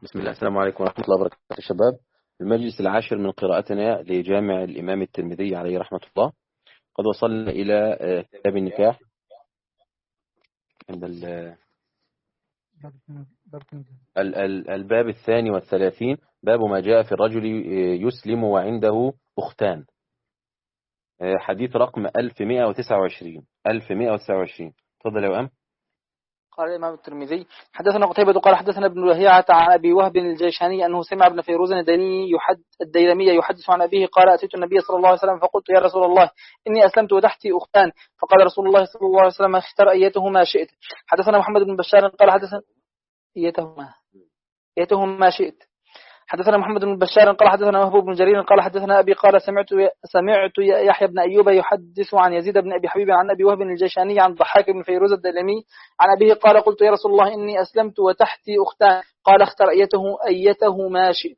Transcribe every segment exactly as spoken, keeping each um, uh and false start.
بسم الله. السلام عليكم ورحمة الله وبركاته يا شباب. المجلس العاشر من قراءتنا لجامع الإمام الترمذي عليه رحمة الله. قد وصلنا إلى كتاب النكاح عند الباب الثاني والثلاثين، باب ما جاء في الرجل يسلم وعنده أختان، حديث رقم ألف ومئة وتسعة وعشرين. ألف ومئة وتسعة وعشرين. تفضل يا وئام. قال الإمام الترمذي: حدثنا قتيبة قال حدثنا ابن لهيعة عن أبي وهب الجيشاني أنه سمع ابن فيروز الديلمي يحد الديلمي يحدث عن أبيه قال: أتيت النبي صلى الله عليه وسلم فقلت: يا رسول الله، إني أسلمت وتحتي أختان. فقال رسول الله صلى الله عليه وسلم: اختر أيتهما شئت. حدثنا محمد بن بشار قال حدثنا أيتهما أيتهما شئت. حدثنا محمد بن بشار قال حدثنا وهب بن جرير قال حدثنا أبي قال سمعت سمعت يحيى بن أيوب يحدث عن يزيد بن أبي حبيب عن أبي وهب الجيشاني عن ضحاك بن فيروز الديلمي عن أبيه قال: قلت: يا رسول الله، إني أسلمت وتحتي أختان. قال: اختر أيته أيته ما شئت.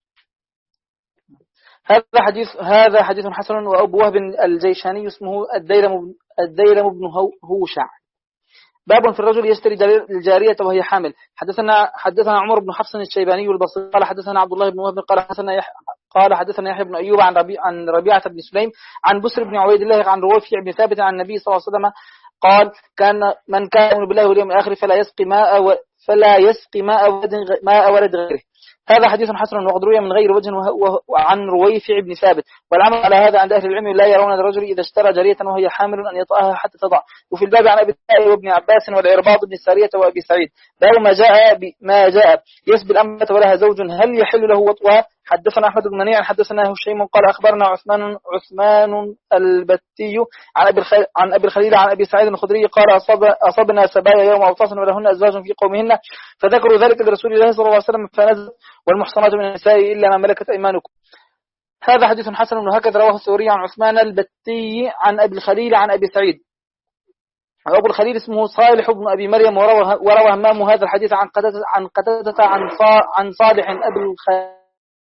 هذا حديث هذا حديث حسن. وأبو وهب الجيشاني اسمه الديلم الديلم بن هوشع. باب في الرجل يشتري الجارية وهي حامل. حدثنا حدثنا عمر بن حفص الشيباني البصري قال حدثنا عبد الله بن وهب قال حدثنا يح... قال حدثنا يحيى بن أيوب عن ربيع عن ربيعة بن سليم عن بسر بن عبيد الله عن روافع بن ثابت عن النبي صلى الله عليه وسلم قال: كان من كان يؤمن بالله واليوم الآخر فلا يسقي ماء و... فلا يسقي ماء ولد ماء ولد غيره. هذا حديث حسن وقد روي من غير وجه وعن رويفع بن ثابت. والعمل على هذا عند أهل العلم لا يرون الرجل إذا اشترى جارية وهي حامل أن يطأها حتى تضع. وفي الباب عن أبي الدرداء وابن عباس والعرباض بن السارية وأبي سعيد باب ما جاء ما جاء يسبي الأمة ولها زوج هل يحل له وطئها. حدثنا أحمد بن منيع حدثنا هشيم قال أخبرنا عثمان عثمان البتي عن أبي الخليل عن أبي الخليل عن أبي سعيد الخدري قال: أصاب أصابنا سبايا يوم أوطاس ولهن أزواج في قومهن، فذكروا ذلك لرسول الله صلى الله عليه وسلم فنزل: والمحصنات من النساء إلا ما ملكت أيمانكم. هذا حديث حسن. وهكذا رواه الثوري عن عثمان البتي عن أبي الخليل عن أبي سعيد. أبو الخليل اسمه صالح بن أبي مريم. وروى وروى همام هذا الحديث عن قتادة عن قتادة عن عن صالح أبي الخليل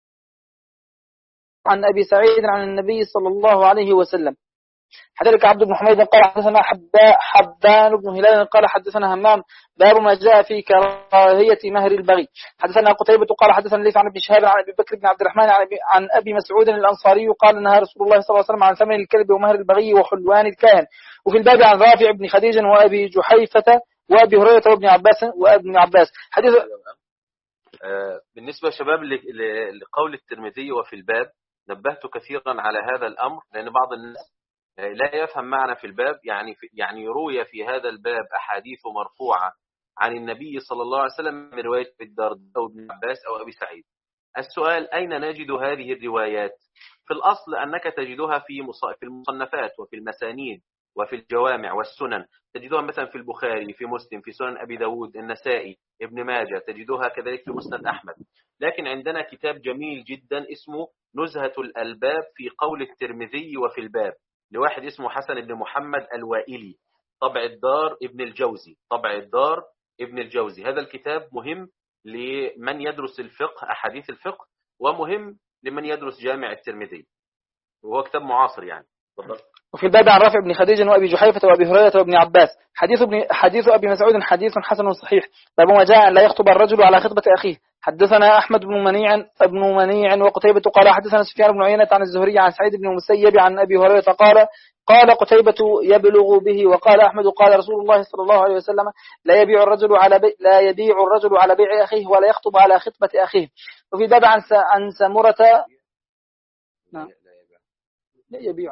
عن أبي سعيد عن النبي صلى الله عليه وسلم. حدثنا عبد بن حميد قال حدثنا حبان بن هلال قال حدثنا همام باب ما جاء في كراهية مهر البغي. حدثنا قتيبة قال حدثنا ليث عن ابن شهاب عن أبي بكر بن عبد الرحمن عن أبي, عن أبي مسعود الأنصاري قال: نهى رسول الله صلى الله عليه وسلم عن ثمن الكلب ومهر البغي وحلوان الكاهن. وفي الباب عن رافع بن خديج وأبي جحيفة وأبي هريرة وابن عباس وابن عباس. حديث آه بالنسبة شباب لقول الترمذي وفي الباب، نبهت كثيرا على هذا الأمر لأن بعض الناس لا يفهم معنى في الباب. يعني في يعني روي في هذا الباب أحاديث مرفوعة عن النبي صلى الله عليه وسلم من رواية الدرداء أو ابن عباس أو أبي سعيد. السؤال: أين نجد هذه الروايات؟ في الأصل أنك تجدها في في المصنفات وفي المسانيد وفي الجوامع والسنن. تجدها مثلا في البخاري، في مسلم، في سنن أبي داود، النسائي، ابن ماجه. تجدها كذلك في مسند أحمد. لكن عندنا كتاب جميل جدا اسمه نزهة الألباب في قول الترمذي وفي الباب، لواحد اسمه حسن بن محمد الوائلي، طبع الدار ابن الجوزي طبع الدار ابن الجوزي. هذا الكتاب مهم لمن يدرس الفقه، أحاديث الفقه، ومهم لمن يدرس جامع الترمذي، وهو كتاب معاصر يعني. تفضل. وفي الباب عن رافع بن خديج وأبي جحيفة وأبي هريرة وابن عباس. حديث ابن حديث أبي مسعود حديث حسن صحيح. باب ما جاء لا يخطب الرجل على خطبة أخيه. حدثنا أحمد بن منيع ابن منيع وقتيبة قال حدثنا سفيان بن عيينة عن الزهري عن سعيد بن المسيب عن أبي هريرة قال: قال قتيبة: يبلغ به. وقال أحمد: قال رسول الله صلى الله عليه وسلم: لا يبيع الرجل على بيع لا يبيع الرجل على بيع أخيه ولا يخطب على خطبة أخيه. وفي باب عن عن سمرة لا يبيع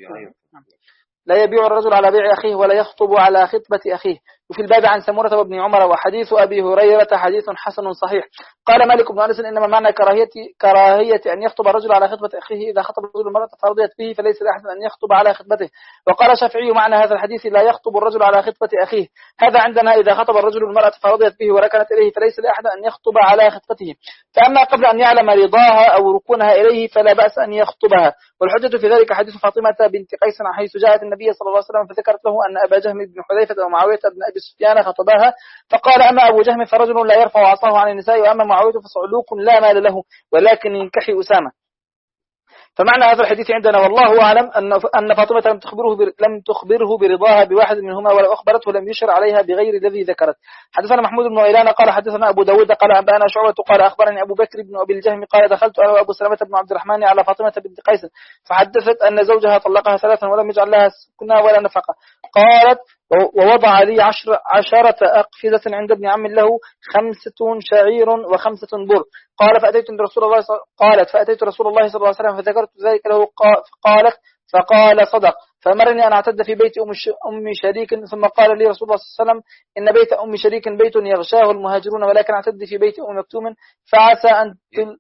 لا يبيع الرجل على بيع أخيه ولا يخطب على خطبة أخيه. وفي الباب عن سمرة وابن عمر. وحديث أبي هريرة حديث حسن صحيح. قال مالك بن أنس: إنما معنى كراهية كراهية أن يخطب الرجل على خطبة أخيه إذا خطب الرجل المرأة فرضيت به فليس لأحد أن يخطب على خطبته. وقال الشافعي: معنى هذا الحديث لا يخطب الرجل على خطبة أخيه. هذا عندنا إذا خطب الرجل المرأة فرضيت به وركنت إليه فليس لأحد أن يخطب على خطبته. فأما قبل أن يعلم رضاها أو ركونها إليه فلا بأس أن يخطبها. والحجة في ذلك حديث فاطمة بنت قيس عن حيث جاءت النبي صلى الله عليه وسلم فذكرت له أن أبا جهم بن حذيفة ومعاوية بن أبي سفيان خطبها، فقال: أما أبو جهم فرجل لا يرفع عصاه عن النساء، وأما معاوية فصعلوك لا مال له ولكن ينكحي أسامة. فمعنى هذا الحديث عندنا والله أعلم أن أن فاطمة لم تخبره لم تخبره برضاها بواحد منهما، ولو أخبرته لم يشر عليها بغير الذي ذكرت. حدثنا محمود بن غيلان قال حدثنا أبو داود قال أنبأنا شعبة قال أخبرني أبو بكر بن أبي الجهم قال دخلت أنا وأبو سلمة بن عبد الرحمن على فاطمة بنت قيس فحدثت أن زوجها طلقها ثلاثا ولم يجعل لها سكنا ولا نفقة. قالت ووضع لي عشر عشرة أقفزة عند ابن عم له خمسة شعير وخمسة بر. قال فأتيت رسول الله قالت فأتيت رسول الله صلى الله عليه وسلم فذكرت ذلك له قالت فقال صدق. فأمرني أن أعتد في بيت أم شريك ثم قال لي رسول الله صلى الله عليه وسلم إن بيت أم شريك بيت يغشاه المهاجرون ولكن أعتد في بيت أم مكتوم فعسى أن تل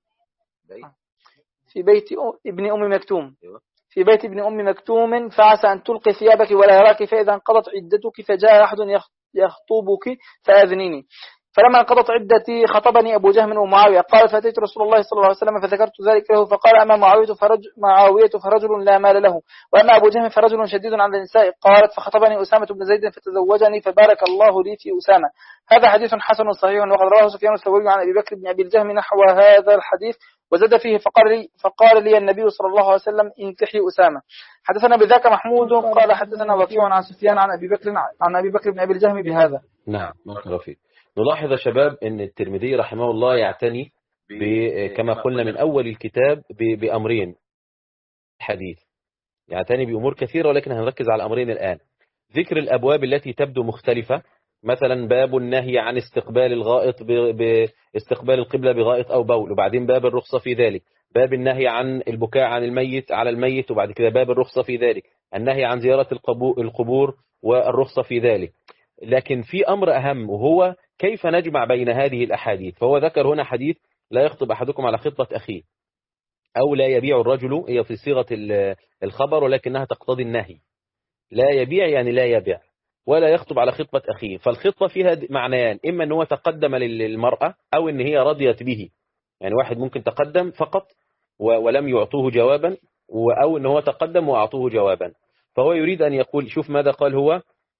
في بيت ابن أم مكتوم في بيت ابن أم مكتوم فعسى أن تلقي ثيابك ولا يراك فإذا انقضت عدتك فجاء أحد يخطبك فأذنيني. فلما انقضت عدتي خطبني أبو جهم ومعاوية. قالت فأتيت رسول الله صلى الله عليه وسلم فذكرت ذلك له فقال أما معاوية فرجل, معاوية فرجل لا مال له وأما أبو جهم فرجل شديد على النساء. قالت فخطبني أسامة بن زيد فتزوجني فبارك الله لي في أسامة. هذا حديث حسن صحيح وقد رواه سفيان الثوري عن أبي بكر بن أبي الجهم نحو هذا الحديث وزاد فيه فقال لي, فقال لي النبي صلى الله عليه وسلم انكحي أسامة. حدثنا بذاك محمود قال حدثنا وكيع عن سفيان عن أبي بكر عن أبي بكر بن أبي الجهم بهذا. نعم بارك فيك. نلاحظ يا شباب أن الترمذي رحمه الله يعتني كما قلنا من أول الكتاب بأمرين حديث، يعتني بأمور كثيرة ولكن هنركز على أمرين الآن. ذكر الأبواب التي تبدو مختلفة، مثلا باب النهي عن استقبال الغائط باستقبال القبلة بغائط أو بول، وبعدين باب الرخصة في ذلك، باب النهي عن البكاء عن الميت على الميت، وبعد كده باب الرخصة في ذلك، النهي عن زيارة القبور والرخصة في ذلك. لكن في أمر أهم وهو كيف نجمع بين هذه الأحاديث. فهو ذكر هنا حديث لا يخطب أحدكم على خطبة أخيه، أو لا يبيع الرجل، هي في صيغة الخبر ولكنها تقتضي النهي. لا يبيع يعني لا يبيع، ولا يخطب على خطبة أخيه. فالخطبة فيها معنيان، إما أنه تقدم للمرأة أو أن هي رضيت به، يعني واحد ممكن تقدم فقط ولم يعطوه جوابا، أو أنه تقدم وأعطوه جوابا. فهو يريد أن يقول، شوف ماذا قال هو،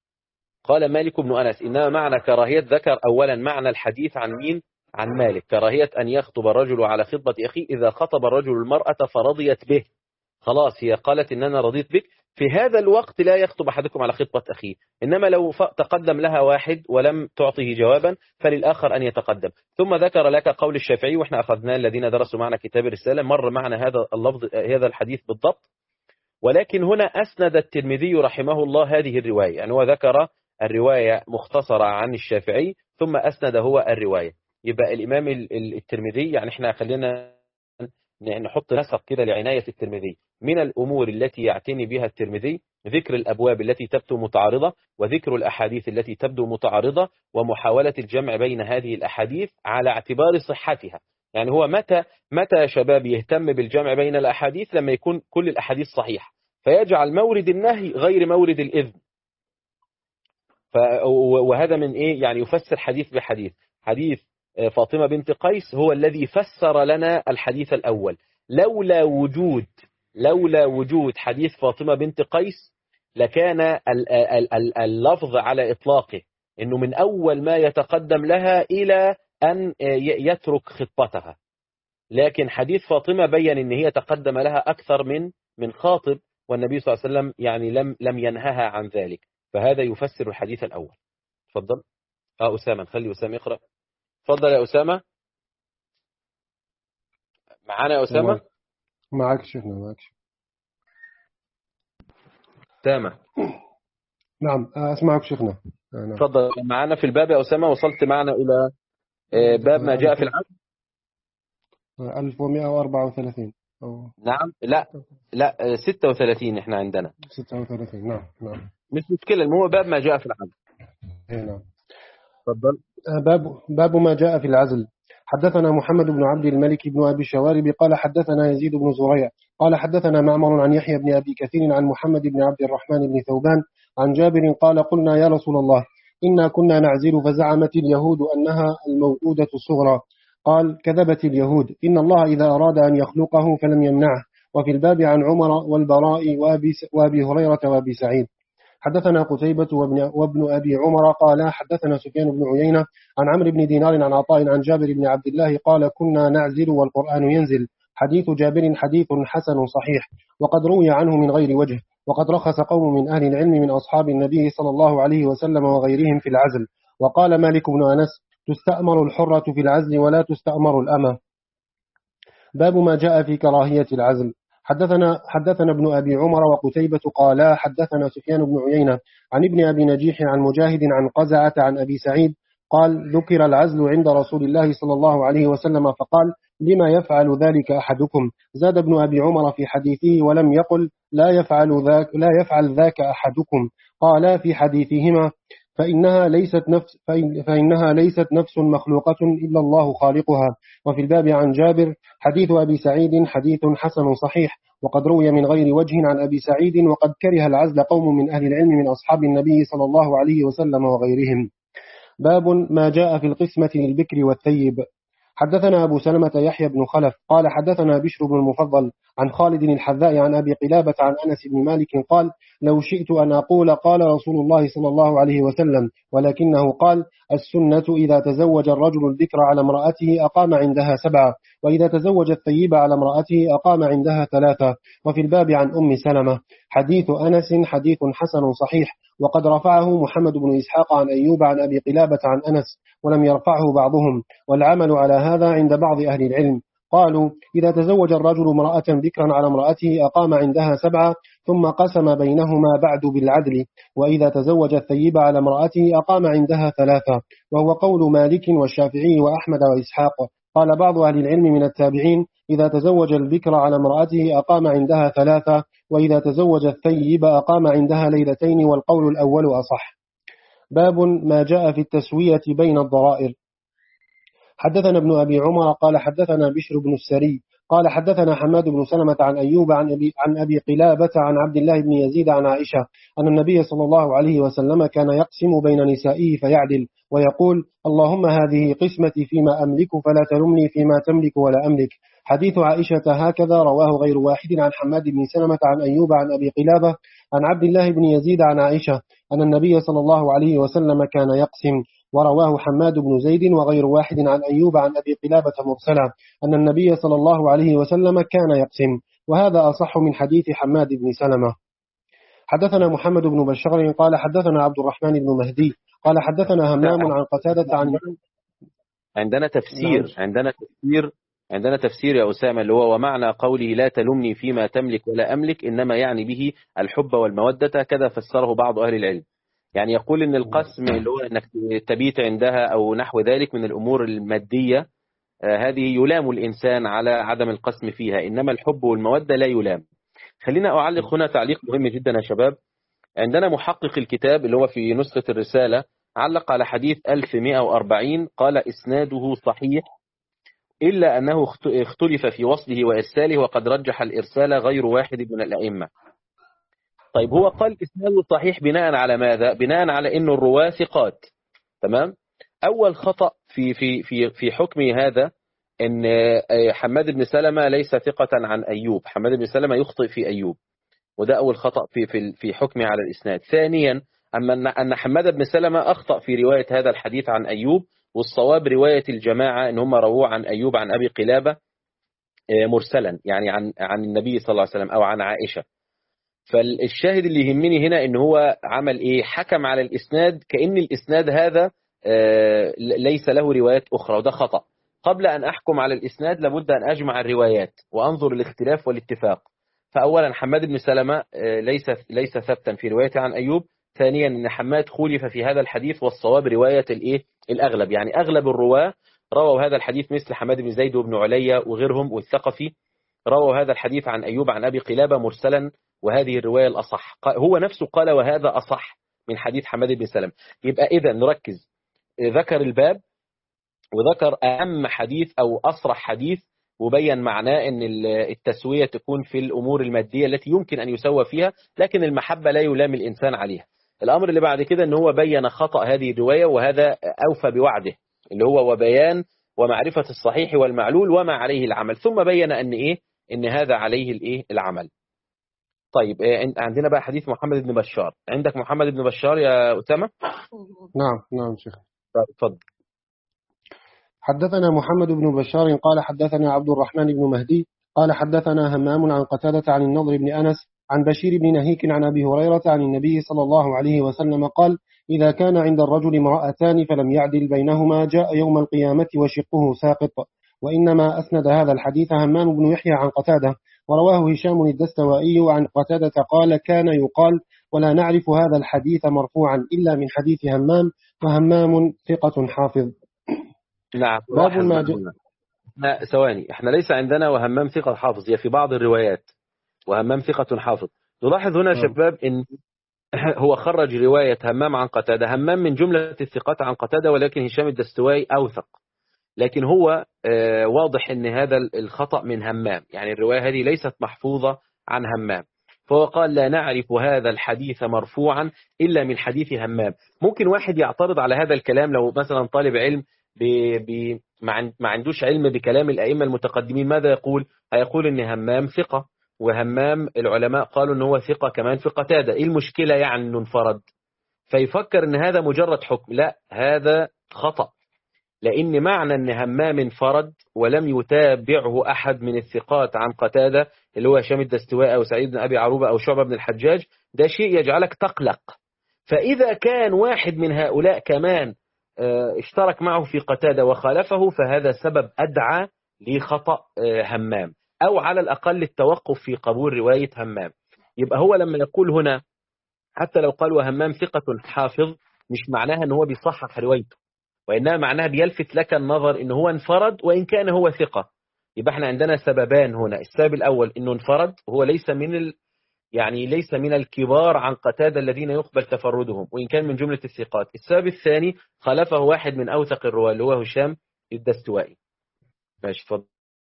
قال مالك بن أنس إنما معنى كراهية، ذكر أولا معنى الحديث عن مين؟ عن مالك، كراهية أن يخطب الرجل على خطبة أخيه إذا خطب الرجل المرأة فرضيت به، خلاص هي قالت إن أنا رضيت بك، في هذا الوقت لا يخطب أحدكم على خطبة أخيه. إنما لو تقدم لها واحد ولم تعطيه جوابا فللآخر أن يتقدم. ثم ذكر لك قول الشافعي، وإحنا أخذنا الذين درسوا معنا كتاب الرسالة مر معنا هذا اللفظ هذا الحديث بالضبط، ولكن هنا أسند الترمذي رحمه الله هذه الرواية، يعني هو ذكر الرواية مختصرة عن الشافعي ثم أسند هو الرواية. يبقى الإمام الترمذي، يعني احنا خلينا نحط نسق كده لعناية الترمذي، من الأمور التي يعتني بها الترمذي ذكر الأبواب التي تبدو متعارضة، وذكر الأحاديث التي تبدو متعارضة، ومحاولة الجمع بين هذه الأحاديث على اعتبار صحتها. يعني هو متى متى يا شباب يهتم بالجمع بين الأحاديث؟ لما يكون كل الأحاديث صحيحة، فيجعل مورد النهي غير مورد الإذن. وهذا من إيه؟ يعني يفسر حديث بحديث. حديث فاطمة بنت قيس هو الذي فسر لنا الحديث الأول. لولا وجود لولا وجود حديث فاطمة بنت قيس لكان اللفظ على إطلاقه، إنه من أول ما يتقدم لها إلى أن يترك خطبتها. لكن حديث فاطمة بين إن هي تقدم لها أكثر من من خاطب، والنبي صلى الله عليه وسلم يعني لم لم ينهها عن ذلك، فهذا يفسر الحديث الأول. تفضل. اه أسامة، خلي أسامة يقرأ. تفضل يا أسامة. معانا يا أسامة؟ معك شيخنا، معك. أسامة. نعم أسمعك شيخنا. تفضل. معانا في الباب يا أسامة، وصلت معنا إلى باب ما جاء في العدل ألف ومئة وأربعة وثلاثين. أو... نعم لا لا ستة وثلاثين احنا عندنا ستة وثلاثين. نعم نعم مش مشكلة، المهم باب ما جاء في العدل. نعم. تفضل. باب باب ما جاء في العزل. حدثنا محمد بن عبد الملك بن أبي الشوارب قال حدثنا يزيد بن زريع قال حدثنا معمر عن يحيى بن أبي كثير عن محمد بن عبد الرحمن بن ثوبان عن جابر قال قلنا يا رسول الله إنا كنا نعزل فزعمت اليهود أنها الموؤودة الصغرى. قال كذبت اليهود، إن الله إذا أراد أن يخلقه فلم يمنعه. وفي الباب عن عمر والبراء وأبي هريرة وأبي سعيد. حدثنا قتيبة وابن, وابن أبي عمر قال حدثنا سفيان بن عيينة عن عمرو بن دينار عن عطاء عن جابر بن عبد الله قال كنا نعزل والقرآن ينزل. حديث جابر حديث حسن صحيح، وقد روي عنه من غير وجه. وقد رخص قوم من أهل العلم من أصحاب النبي صلى الله عليه وسلم وغيرهم في العزل. وقال مالك بن أنس: تستأمر الحرة في العزل ولا تستأمر الأمة. باب ما جاء في كراهية العزل. حدثنا حدثنا ابن أبي عمر وقتيبة قالا حدثنا سفيان بن عيينة عن ابن أبي نجيح عن مجاهد عن قزعة عن أبي سعيد قال: ذكر العزل عند رسول الله صلى الله عليه وسلم فقال: لما يفعل ذلك أحدكم؟ زاد ابن أبي عمر في حديثه ولم يقل لا يفعل ذاك لا يفعل ذاك أحدكم، قال في حديثهما: فإنها ليست نفس فإن فإنها ليست نفس مخلوقة إلا الله خالقها. وفي الباب عن جابر: حديث أبي سعيد حديث حسن صحيح، وقد روي من غير وجه عن أبي سعيد، وقد كره العزل قوم من أهل العلم من أصحاب النبي صلى الله عليه وسلم وغيرهم. باب ما جاء في القسمة للبكر والثيب. حدثنا أبو سلمة يحيى بن خلف قال حدثنا بشر بن المفضل عن خالد الحذاء عن أبي قلابة عن أنس بن مالك قال: لو شئت أن أقول قال رسول الله صلى الله عليه وسلم، ولكنه قال: السنة إذا تزوج الرجل الذكر على امرأته أقام عندها سبعة، وإذا تزوج الثيب على امرأته أقام عندها ثلاثة. وفي الباب عن أم سلمة: حديث أنس حديث حسن صحيح، وقد رفعه محمد بن إسحاق عن أيوب عن أبي قلابة عن أنس، ولم يرفعه بعضهم، والعمل على هذا عند بعض أهل العلم. قالوا: إذا تزوج الرجل امرأة ذكرا على امرأته أقام عندها سبعة، ثم قسم بينهما بعد بالعدل، وإذا تزوج الثيب على امرأته أقام عندها ثلاثة، وهو قول مالك والشافعي وأحمد وإسحاق. قال بعض أهل العلم من التابعين: إذا تزوج البكر على امرأته أقام عندها ثلاثة، وإذا تزوج الثيب أقام عندها ليلتين، والقول الأول أصح. باب ما جاء في التسوية بين الضرائر. حدثنا ابن أبي عمر قال حدثنا بشر بن السري قال حدثنا حماد بن سلمة عن أيوب عن أبي, عن أبي قلابة عن عبد الله بن يزيد عن عائشة أن النبي صلى الله عليه وسلم كان يقسم بين نسائه فيعدل ويقول: اللهم هذه قسمتي فيما أملك فلا تلمني فيما تملك ولا أملك. حديث عائشة هكذا رواه غير واحد عن حماد بن سلمة عن أيوب عن أبي قلابة عن عبد الله بن يزيد عن عائشة أن النبي صلى الله عليه وسلم كان يقسم. ورواه حماد بن زيد وغير واحد عن أيوب عن أبي قلابة مرسلا أن النبي صلى الله عليه وسلم كان يقسم، وهذا أصح من حديث حماد بن سلمة. حدثنا محمد بن بشار قال حدثنا عبد الرحمن بن مهدي قال حدثنا همام عن قتادة عن عندنا تفسير عندنا تفسير عندنا تفسير يا أسامة اللي هو: ومعنى قوله لا تلمني فيما تملك ولا أملك إنما يعني به الحب والمودة، كذا فسره بعض أهل العلم. يعني يقول إن القسم اللي هو أنك تبيت عندها أو نحو ذلك من الأمور المادية، هذه يلام الإنسان على عدم القسم فيها، إنما الحب والمودة لا يلام. خلينا أعلق هنا تعليق مهم جدا يا شباب. عندنا محقق الكتاب اللي هو في نسخة الرسالة علق على حديث ألف ومئة وأربعين قال: إسناده صحيح إلا أنه اختلف في وصله وإرساله، وقد رجح الإرسال غير واحد من الأئمة. طيب هو قال إسناده صحيح بناء على ماذا؟ بناء على إنه الرواة ثقات. تمام. أول خطأ في في في في حكمي هذا إن حماد بن سلمة ليس ثقة عن أيوب، حماد بن سلمة يخطئ في أيوب، وده أول خطأ في في في حكمي على الإسناد. ثانيا أما أن حماد بن سلمة أخطأ في رواية هذا الحديث عن أيوب، والصواب رواية الجماعة إن هم رووه عن أيوب عن أبي قلابة مرسلا، يعني عن عن النبي صلى الله عليه وسلم أو عن عائشة. فالشاهد اللي يهمني هنا إن هو عمل إيه؟ حكم على الإسناد كأن الإسناد هذا ليس له روايات أخرى، وده خطأ. قبل أن أحكم على الإسناد لابد أن أجمع الروايات وأنظر الاختلاف والاتفاق. فأولا حماد بن سلمة ليس ليس ثبتا في روايته عن أيوب. ثانيا أن حماد خولف في هذا الحديث، والصواب رواية الإيه الأغلب، يعني أغلب الرواة رووا هذا الحديث مثل حماد بن زيد وابن عليا وغيرهم والثقفي رووا هذا الحديث عن أيوب عن أبي قلابة مرسلا، وهذه الرواية الأصح. هو نفسه قال وهذا أصح من حديث حماد بن سلمة. يبقى إذا نركز، ذكر الباب وذكر أهم حديث أو أصرح حديث، وبين معناه أن التسوية تكون في الأمور المادية التي يمكن أن يسوى فيها، لكن المحبة لا يلام الإنسان عليها. الأمر اللي بعد كده أنه هو بين خطأ هذه الرواية، وهذا أوفى بوعده اللي هو وبيان ومعرفة الصحيح والمعلول وما عليه العمل، ثم بين أن إيه أن هذا عليه الإيه العمل. طيب عندنا بقى حديث محمد بن بشار. عندك محمد بن بشار يا أسامة؟ نعم نعم شيخ. تفضل. حدثنا محمد بن بشار قال حدثنا عبد الرحمن بن مهدي قال حدثنا همام عن قتادة عن النضر بن أنس عن بشير بن نهيك عن أبي هريرة عن النبي صلى الله عليه وسلم قال: إذا كان عند الرجل امرأتان فلم يعدل بينهما جاء يوم القيامة وشقه ساقط. وإنما أسند هذا الحديث همام بن يحيى عن قتادة، ورواه هشام الدستوائي عن قتادة قال: كان يقال ولا نعرف هذا الحديث مرفوعا إلا من حديث همام، وهمام ثقة حافظ. نعم. باب ما جاء. لا ثواني، احنا ليس عندنا وهمام ثقة حافظ، هي في بعض الروايات وهمام ثقة حافظ. نلاحظ هنا شباب ان هو خرج رواية همام عن قتادة، همام من جملة الثقات عن قتادة، ولكن هشام الدستوائي أوثق، لكن هو آه واضح ان هذا الخطأ من همام، يعني الرواية هذه ليست محفوظة عن همام، فهو قال لا نعرف هذا الحديث مرفوعا إلا من حديث همام. ممكن واحد يعترض على هذا الكلام لو مثلا طالب علم ب... ب... ما عندوش علم بكلام الأئمة المتقدمين، ماذا يقول؟ هيقول ان همام ثقة، وهمام العلماء قالوا ان هو ثقة كمان في قتادة، ايه المشكلة يعني انه انفرد؟ فيفكر ان هذا مجرد حكم، لا هذا خطأ، لان معنى ان همام انفرد ولم يتابعه احد من الثقات عن قتادة اللي هو هشام الدستوائي او سعيد بن ابي عروبة او شعبة بن الحجاج، ده شيء يجعلك تقلق. فاذا كان واحد من هؤلاء كمان اشترك معه في قتادة وخالفه، فهذا سبب ادعى لخطأ همام، أو على الأقل التوقف في قبول رواية همام. يبقى هو لما يقول هنا حتى لو قال وهمام ثقة حافظ، مش معناها أنه هو بيصحح روايته، وإنما معناها بيلفت لك النظر أنه هو انفرد وإن كان هو ثقة. يبقى احنا عندنا سببان هنا، السبب الأول أنه انفرد وهو ليس من ال... يعني ليس من الكبار عن قتادة الذين يقبل تفردهم وإن كان من جملة الثقات. السبب الثاني خلفه واحد من أوثق الرواة اللي هو هشام الدستوائي. ماشي اتفضل.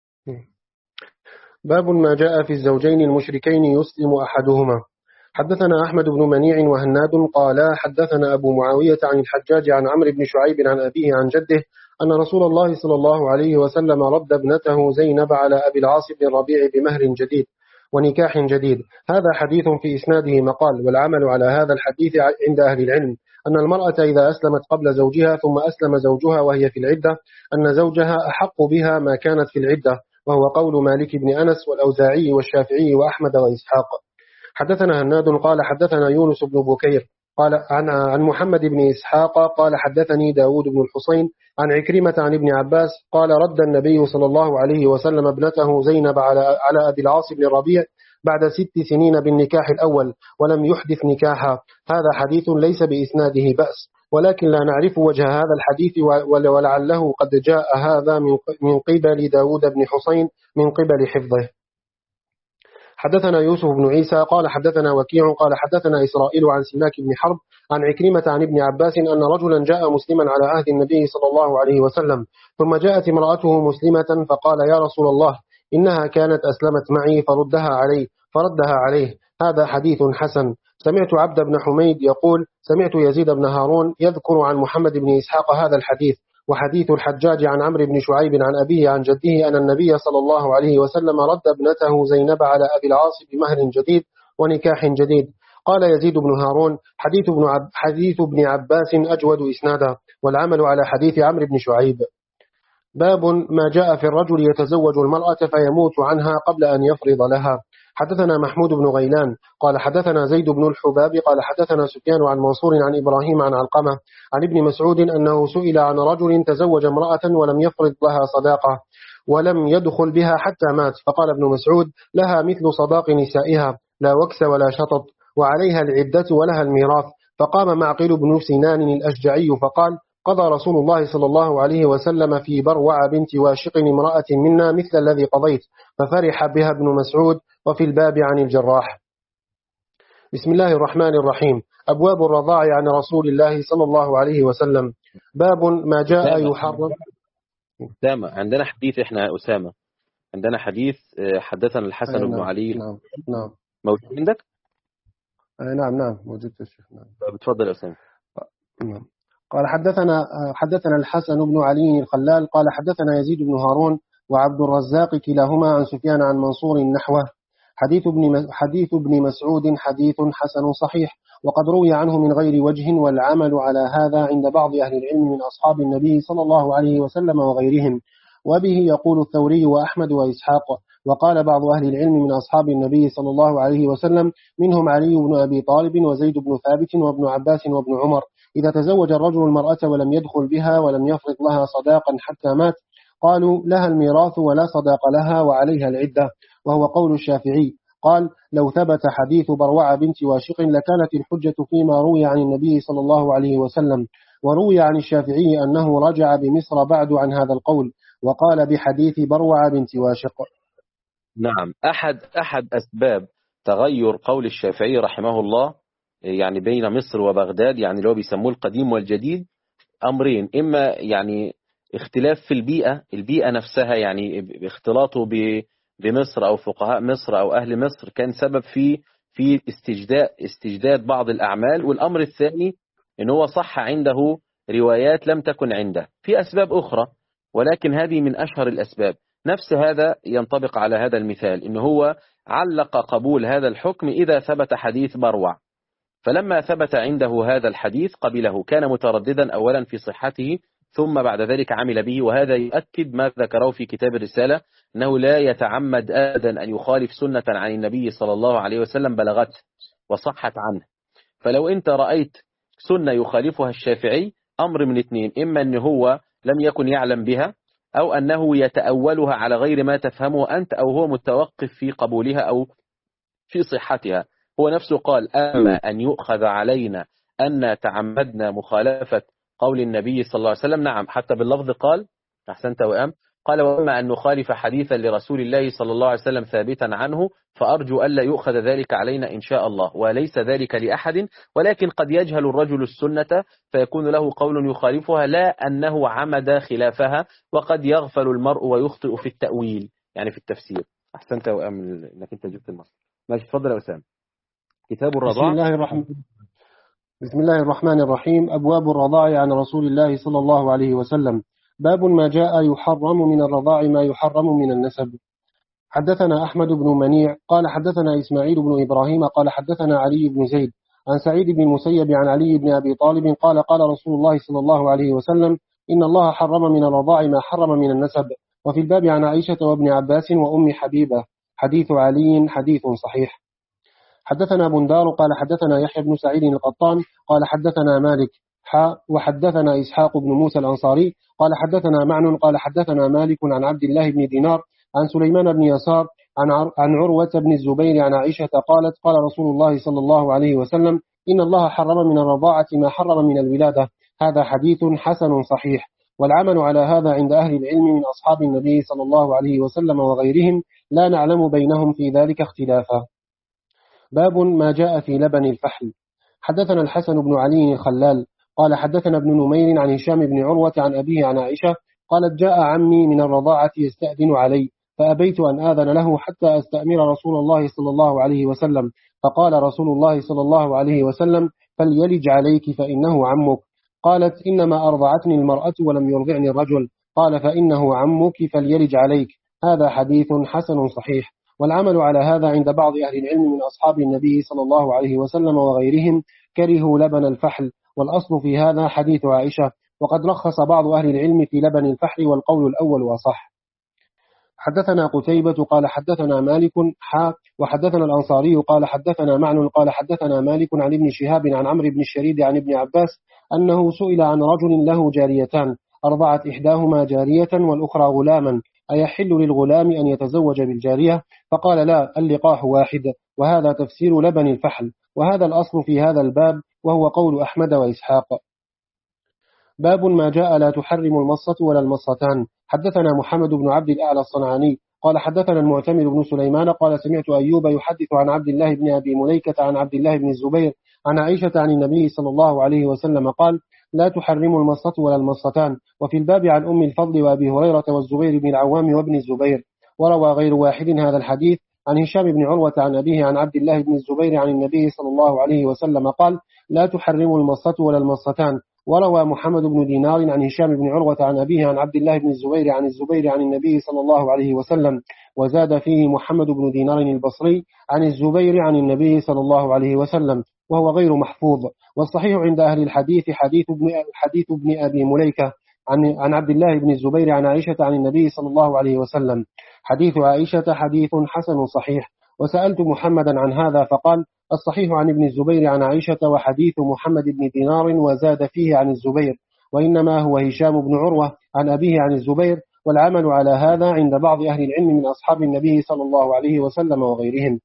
باب ما جاء في الزوجين المشركين يسلم أحدهما. حدثنا أحمد بن منيع وهناد قالا حدثنا أبو معاوية عن الحجاج عن عمرو بن شعيب عن أبيه عن جده أن رسول الله صلى الله عليه وسلم رد ابنته زينب على أبي العاص بن الربيع بمهر جديد ونكاح جديد. هذا حديث في إسناده مقال، والعمل على هذا الحديث عند أهل العلم أن المرأة إذا أسلمت قبل زوجها ثم أسلم زوجها وهي في العدة أن زوجها أحق بها ما كانت في العدة، وهو قول مالك بن أنس والأوزاعي والشافعي وأحمد وإسحاق. حدثنا هناد قال حدثنا يونس بن بكير قال عن عن محمد بن إسحاق قال حدثني داود بن الحسين عن عكرمة عن ابن عباس قال رد النبي صلى الله عليه وسلم ابنته زينب على على أبي العاص بن الربيع بعد ست سنين بالنكاح الأول ولم يحدث نكاحا. هذا حديث ليس بإسناده بأس، ولكن لا نعرف وجه هذا الحديث، ولعله قد جاء هذا من قبل داود بن حسين من قبل حفظه. حدثنا يوسف بن عيسى قال حدثنا وكيع قال حدثنا إسرائيل عن سماك بن حرب عن عكرمة عن ابن عباس أن رجلا جاء مسلما على عهد النبي صلى الله عليه وسلم، ثم جاءت امرأته مسلمة فقال يا رسول الله إنها كانت أسلمت معي فردها عليه فردها عليه. هذا حديث حسن. سمعت عبد بن حميد يقول سمعت يزيد بن هارون يذكر عن محمد بن إسحاق هذا الحديث. وحديث الحجاج عن عمرو بن شعيب عن أبيه عن جده أن النبي صلى الله عليه وسلم رد ابنته زينب على أبي العاص بمهر جديد ونكاح جديد. قال يزيد بن هارون حديث ابن, عب حديث ابن عباس أجود إسنادا، والعمل على حديث عمرو بن شعيب. باب ما جاء في الرجل يتزوج المرأة فيموت عنها قبل أن يفرض لها. حدثنا محمود بن غيلان قال حدثنا زيد بن الحباب قال حدثنا سفيان عن منصور عن إبراهيم عن علقمة عن ابن مسعود أنه سئل عن رجل تزوج امرأة ولم يفرض لها صداقة ولم يدخل بها حتى مات، فقال ابن مسعود لها مثل صداق نسائها لا وكس ولا شطط، وعليها العدة ولها الميراث. فقام معقل بن سنان الأشجعي فقال قضى رسول الله صلى الله عليه وسلم في بروع بنت واشق امرأة منا مثل الذي قضيت، ففرح بها ابن مسعود. وفي الباب عن الجراح. بسم الله الرحمن الرحيم. أبواب الرضاع عن رسول الله صلى الله عليه وسلم. باب ما جاء يحرم. أسامة عندنا حديث إحنا أسامة عندنا حديث حدثنا الحسن بن علي. نعم نعم موجود عندك؟ نعم نعم موجود يا شيخ. نعم بتفضل يا أسامة. نعم. قال حدثنا حدثنا الحسن بن علي الخلال قال حدثنا يزيد بن هارون وعبد الرزاق كلاهما عن سفيان عن منصور نحوه. حديث ابن حديث ابن مسعود حديث حسن صحيح، وقد روي عنه من غير وجه، والعمل على هذا عند بعض أهل العلم من أصحاب النبي صلى الله عليه وسلم وغيرهم، وبه يقول الثوري وأحمد وإسحاق. وقال بعض أهل العلم من أصحاب النبي صلى الله عليه وسلم منهم علي بن أبي طالب وزيد بن ثابت وابن عباس وابن عمر إذا تزوج الرجل المرأة ولم يدخل بها ولم يفرض لها صداقا حتى مات قالوا لها الميراث ولا صداق لها وعليها العدة، وهو قول الشافعي. قال لو ثبت حديث بروع بنت واشق لكانت الحجة فيما روي عن النبي صلى الله عليه وسلم. وروي عن الشافعي أنه رجع بمصر بعد عن هذا القول وقال بحديث بروع بنت واشق. نعم، أحد أحد أسباب تغير قول الشافعي رحمه الله يعني بين مصر وبغداد، يعني اللي هو بيسموه القديم والجديد، أمرين: إما يعني اختلاف في البيئة البيئة نفسها، يعني اختلاطه بمصر أو فقهاء مصر أو أهل مصر كان سبب في في استجداد استجداد بعض الأعمال، والأمر الثاني إن هو صح عنده روايات لم تكن عنده. في أسباب أخرى ولكن هذه من أشهر الأسباب. نفس هذا ينطبق على هذا المثال، إن هو علق قبول هذا الحكم إذا ثبت حديث بروع، فلما ثبت عنده هذا الحديث قبله، كان مترددا أولا في صحته ثم بعد ذلك عمل به. وهذا يؤكد ما ذكره في كتاب الرسالة، أنه لا يتعمد أبدا أن يخالف سنة عن النبي صلى الله عليه وسلم بلغته وصحت عنه. فلو أنت رأيت سنة يخالفها الشافعي، أمر من اثنين: إما أنه هو لم يكن يعلم بها، أو أنه يتأولها على غير ما تفهمه أنت، أو هو متوقف في قبولها أو في صحتها. هو نفسه قال: أما أن يؤخذ علينا أن تعمدنا مخالفة قول النبي صلى الله عليه وسلم، نعم، حتى باللفظ قال أحسنت وأم قال: وأما أن نخالف حديثا لرسول الله صلى الله عليه وسلم ثابتا عنه فأرجو ألا يؤخذ ذلك علينا إن شاء الله. وليس ذلك لأحد، ولكن قد يجهل الرجل السنة فيكون له قول يخالفها، لا أنه عمد خلافها، وقد يغفل المرء ويخطئ في التأويل، يعني في التفسير. أحسنت وأم أنك أنت جبت المصر. ماشي، تفضل يا أسامة. كتاب الرضاعة. بسم الله الرحمن بسم الله الرحمن الرحيم. أبواب الرضاع عن رسول الله صلى الله عليه وسلم. باب ما جاء يحرم من الرضاع ما يحرم من النسب. حدثنا أحمد بن منيع قال حدثنا إسماعيل بن إبراهيم قال حدثنا علي بن زيد عن سعيد بن المسيب عن علي بن أبي طالب قال قال رسول الله صلى الله عليه وسلم: إن الله حرم من الرضاع ما حرم من النسب. وفي الباب عن عائشة وابن عباس وأم حبيبة. حديث علي حديث صحيح. حدثنا بندار قال حدثنا يحيى بن سعيد القطان قال حدثنا مالك حا وحدثنا إسحاق بن موسى الأنصاري قال حدثنا معن قال حدثنا مالك عن عبد الله بن دينار عن سليمان بن يسار عن عن عروة بن الزبير عن عائشة قالت: قال رسول الله صلى الله عليه وسلم: إن الله حرم من الرضاعة ما حرم من الولادة. هذا حديث حسن صحيح. والعمل على هذا عند أهل العلم من أصحاب النبي صلى الله عليه وسلم وغيرهم، لا نعلم بينهم في ذلك اختلافا. باب ما جاء في لبن الفحل. حدثنا الحسن بن علي الخلال قال حدثنا ابن نمير عن هشام بن عروة عن أبيه عن عائشة قالت: جاء عمي من الرضاعة يستأذن علي فأبيت أن آذن له حتى أستأمر رسول الله صلى الله عليه وسلم، فقال رسول الله صلى الله عليه وسلم: فليلج عليك فإنه عمك. قالت: إنما أرضعتني المرأة ولم يرضعني الرجل. قال: فإنه عمك فليلج عليك. هذا حديث حسن صحيح. والعمل على هذا عند بعض أهل العلم من أصحاب النبي صلى الله عليه وسلم وغيرهم كرهوا لبن الفحل، والأصل في هذا حديث عائشة، وقد رخص بعض أهل العلم في لبن الفحل، والقول الأول وصح. حدثنا قتيبة قال حدثنا مالك حا وحدثنا الأنصاري قال حدثنا معن قال حدثنا مالك عن ابن شهاب عن عمرو بن الشريد عن ابن عباس أنه سئل عن رجل له جاريتان أرضعت إحداهما جارية والأخرى غلاما: أيحل للغلام أن يتزوج بالجارية؟ فقال: لا، اللقاح واحد. وهذا تفسير لبن الفحل، وهذا الأصل في هذا الباب، وهو قول أحمد وإسحاق. باب ما جاء لا تحرم المصة ولا المصتان. حدثنا محمد بن عبد الأعلى الصنعاني قال حدثنا المعتمر بن سليمان قال سمعت أيوب يحدث عن عبد الله بن أبي مليكة عن عبد الله بن الزبير عن عائشة عن النبي صلى الله عليه وسلم قال: لا تحرم المصة ولا المصتان. وفي الباب عن أم الفضل وأبي هريرة والزبير بن العوام وابن الزبير. وروى غير واحد هذا الحديث عن هشام بن عروة عن أبيه عن عبد الله بن الزبير عن النبي صلى الله عليه وسلم قال: لا تحرم المصة ولا المصتان. وروى محمد بن دينار عن هشام بن عروة عن أبيه عن عبد الله بن الزبير عن الزبير عن النبي صلى الله عليه وسلم، وزاد فيه محمد بن دينار البصري عن الزبير عن النبي صلى الله عليه وسلم، وهو غير محفوظ. والصحيح عند أهل الحديث حديث ابن, حديث ابن أبي مليكة عن عن عبد الله بن الزبير عن عائشة عن النبي صلى الله عليه وسلم. حديث عائشة حديث حسن صحيح. وسألت محمدا عن هذا فقال: الصحيح عن ابن الزبير عن عائشة، وحديث محمد بن دينار وزاد فيه عن الزبير، وإنما هو هشام بن عروة عن أبيه عن الزبير، والعمل على هذا عند بعض أهل العلم من أصحاب النبي صلى الله عليه وسلم وغيرهم.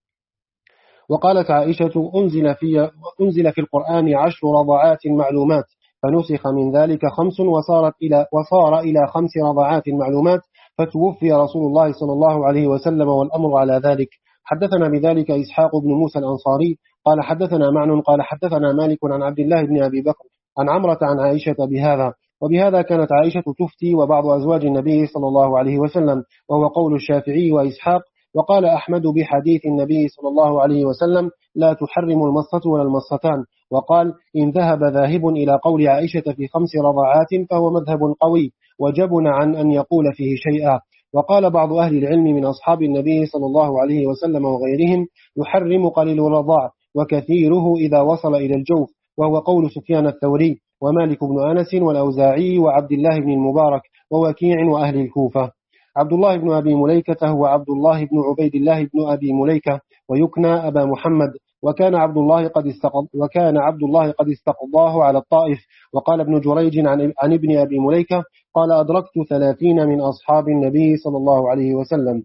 وقالت عائشة: أنزل في, أنزل في القرآن عشر رضعات معلومات، فنسخ من ذلك خمس وصارت إلى وصار إلى خمس رضعات معلومات، فتوفي رسول الله صلى الله عليه وسلم والأمر على ذلك. حدثنا بذلك إسحاق بن موسى الأنصاري قال حدثنا معن قال حدثنا مالك عن عبد الله بن أبي بكر عن عمرة عن عائشة بهذا، وبهذا كانت عائشة تفتي وبعض أزواج النبي صلى الله عليه وسلم، وهو قول الشافعي وإسحاق. وقال أحمد بحديث النبي صلى الله عليه وسلم: لا تحرم المصة ولا المصتان. وقال: إن ذهب ذاهب إلى قول عائشة في خمس رضعات فهو مذهب قوي، وجبن عن أن يقول فيه شيئا. وقال بعض أهل العلم من أصحاب النبي صلى الله عليه وسلم وغيرهم: يحرم قليل الرضاع وكثيره إذا وصل إلى الجوف، وهو قول سفيان الثوري ومالك بن أنس والأوزاعي وعبد الله بن المبارك ووكيع وأهل الكوفة. عبد الله بن أبي مليكة هو عبد الله بن عبيد الله بن أبي مليكة، ويكنى أبا محمد. وكان عبد الله قد استقض وكان عبد الله قد استقضاه على الطائف. وقال ابن جريج عن, عن ابن أبي مليكة قال: أدركت ثلاثين من أصحاب النبي صلى الله عليه وسلم.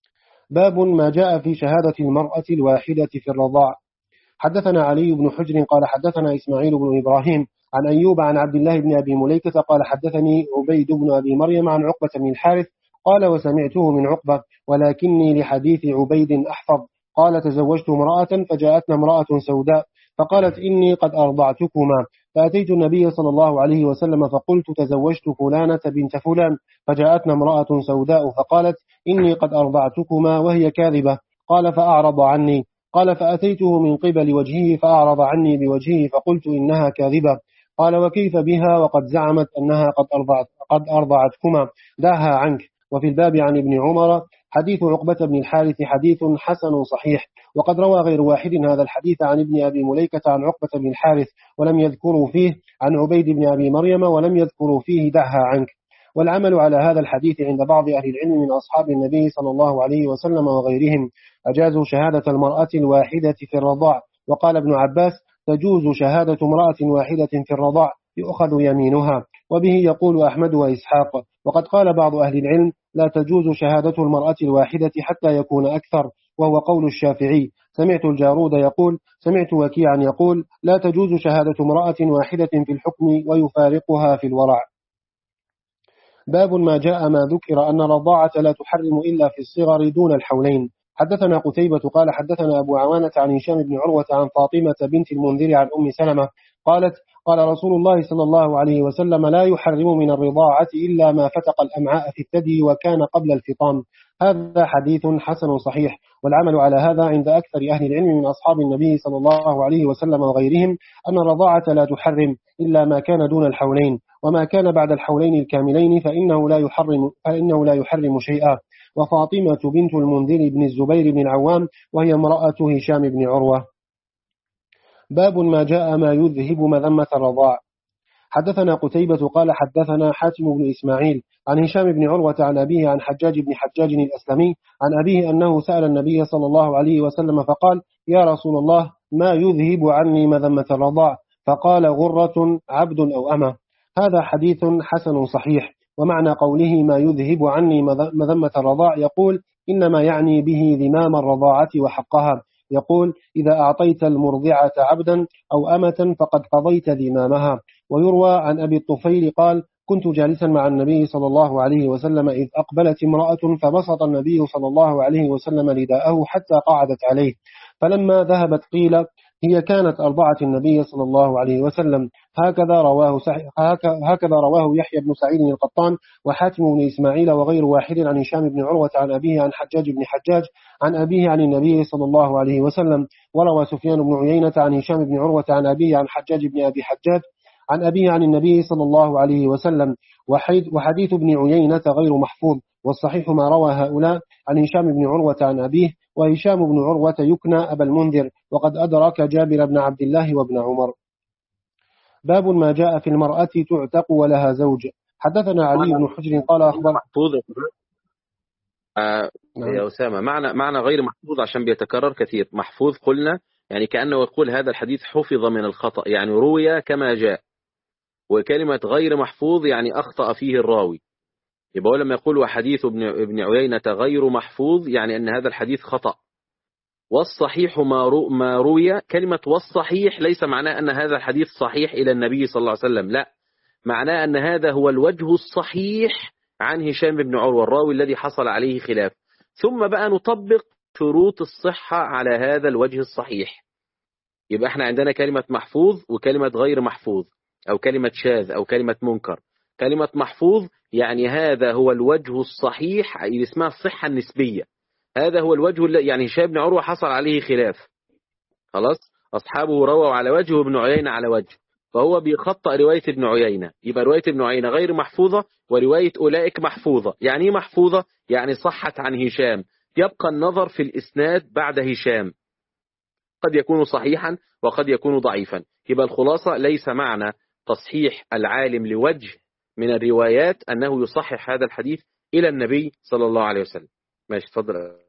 باب ما جاء في شهادة المرأة الواحدة في الرضاع. حدثنا علي بن حجر قال حدثنا إسماعيل بن إبراهيم عن أيوب عن عبد الله بن أبي مليكة قال حدثني عبيد بن أبي مريم عن عقبة بن الحارث قال: وسمعته من عقبة ولكني لحديث عبيد أحفظ. قال: تزوجت امرأة فجاءتنا امرأة سوداء فقالت: إني قد أرضعتكما، فأتيت النبي صلى الله عليه وسلم فقلت: تزوجت فلانة بنت فلان، فجاءتنا امرأة سوداء فقالت: إني قد أرضعتكما، وهي كاذبة. قال: فأعرض عني. قال: فأتيته من قبل وجهه فأعرض عني بوجهه فقلت: إنها كاذبة. قال: وكيف بها وقد زعمت أنها قد أرضعت قد أرضعتكما، دعها عنك. وفي الباب عن ابن عمر حديث عقبة بن الحارث حديث حسن صحيح. وقد روى غير واحد هذا الحديث عن ابن أبي مليكة عن عقبة بن الحارث ولم يذكروا فيه عن عبيد بن أبي مريم ولم يذكروا فيه دعها عنك. والعمل على هذا الحديث عند بعض أهل العلم من أصحاب النبي صلى الله عليه وسلم وغيرهم. أجازوا شهادة المرأة الواحدة في الرضاع. وقال ابن عباس: تجوز شهادة امرأة واحدة في الرضاع يؤخذ يمينها. وبه يقول أحمد وإسحاق. وقد قال بعض أهل العلم: لا تجوز شهادة المرأة الواحدة حتى يكون أكثر، وهو قول الشافعي. سمعت الجارود يقول: سمعت وكيعا يقول: لا تجوز شهادة امرأة واحدة في الحكم ويفارقها في الورع. باب ما جاء ما ذكر أن الرضاعة لا تحرم إلا في الصغر دون الحولين. حدثنا قتيبة قال حدثنا أبو عوانة عن هشام بن عروة عن فاطمة بنت المنذر عن أم سلمة قالت: قال رسول الله صلى الله عليه وسلم: لا يحرم من الرضاعة إلا ما فتق الأمعاء في الثدي وكان قبل الفطام. هذا حديث حسن صحيح. والعمل على هذا عند أكثر أهل العلم من أصحاب النبي صلى الله عليه وسلم وغيرهم أن الرضاعة لا تحرم إلا ما كان دون الحولين، وما كان بعد الحولين الكاملين فإنه لا يحرم, فإنه لا يحرم شيئا. وفاطمة بنت المنذر بن الزبير بن العوام وهي امرأة هشام بن عروة. باب ما جاء ما يذهب مذمة الرضاع. حدثنا قتيبة قال حدثنا حاتم بن إسماعيل عن هشام بن عروة عن أبيه عن حجاج بن حجاج الأسلمي عن أبيه أنه سأل النبي صلى الله عليه وسلم فقال: يا رسول الله، ما يذهب عني مذمة الرضاع؟ فقال: غرة عبد أو أمة. هذا حديث حسن صحيح. ومعنى قوله ما يذهب عني مذمة الرضاع يقول إنما يعني به ذمام الرضاعة وحقها. يقول: إذا أعطيت المرضعة عبدا أو أمة فقد قضيت ذمامها. ويروى عن أبي الطفيل قال: كنت جالسا مع النبي صلى الله عليه وسلم إذ أقبلت امرأة فبسط النبي صلى الله عليه وسلم رداءه حتى قعدت عليه، فلما ذهبت قيل: هي كانت أرضعت النبي صلى الله عليه وسلم. هكذا رواه هكذا رواه يحيى بن سعيد القطان وحاتم بن إسماعيل وغير واحد عن هشام بن عروة عن أبيه عن حجاج بن حجاج عن أبيه عن النبي صلى الله عليه وسلم. وروى سفيان بن عيينة عن هشام بن عروة عن أبيه عن حجاج بن أبي حجاج عن أبيه عن النبي صلى الله عليه وسلم. وحديث ابن عيينة غير محفوظ، والصحيح ما روى هؤلاء عن هشام بن عروة عن أبيه. وهشام بن عروة يكنى أبا المنذر، وقد أدرك جابر بن عبد الله وابن عمر. باب ما جاء في المرأة تعتق ولها زوج. حدثنا علي بن حجر قال أخبر محفوظ آه نعم. يا أسامة، معنى معنى غير محفوظ عشان بيتكرر كثير. محفوظ قلنا يعني كأنه يقول هذا الحديث حفظ من الخطأ، يعني روي كما جاء. وكلمة غير محفوظ يعني أخطأ فيه الراوي. يبقى هو لما يقول وحديث ابن ابن عيينة غير محفوظ يعني أن هذا الحديث خطأ. والصحيح ما رو ما روي، كلمة والصحيح ليس معناه أن هذا الحديث صحيح إلى النبي صلى الله عليه وسلم، لا، معناه أن هذا هو الوجه الصحيح عن هشام بن عروة الراوي الذي حصل عليه خلاف. ثم بقى نطبق شروط الصحة على هذا الوجه الصحيح. يبقى احنا عندنا كلمة محفوظ وكلمة غير محفوظ، أو كلمة شاذ أو كلمة منكر. كلمة محفوظ يعني هذا هو الوجه الصحيح، اللي اسمها الصحة النسبية. هذا هو الوجه اللي يعني هشام بن عروة حصل عليه خلاف، خلاص أصحابه رووا على وجه وابن عيينة على وجه، فهو بيخطأ رواية ابن عيينة. يبقى رواية ابن عيينة غير محفوظة ورواية أولئك محفوظة. يعني محفوظة يعني صحت عن هشام. يبقى النظر في الإسناد بعد هشام، قد يكون صحيحا وقد يكون ضعيفا. يبقى الخلاصة ليس معنى تصحيح العالم لوجه من الروايات أنه يصحح هذا الحديث إلى النبي صلى الله عليه وسلم. ماشي، تفضل.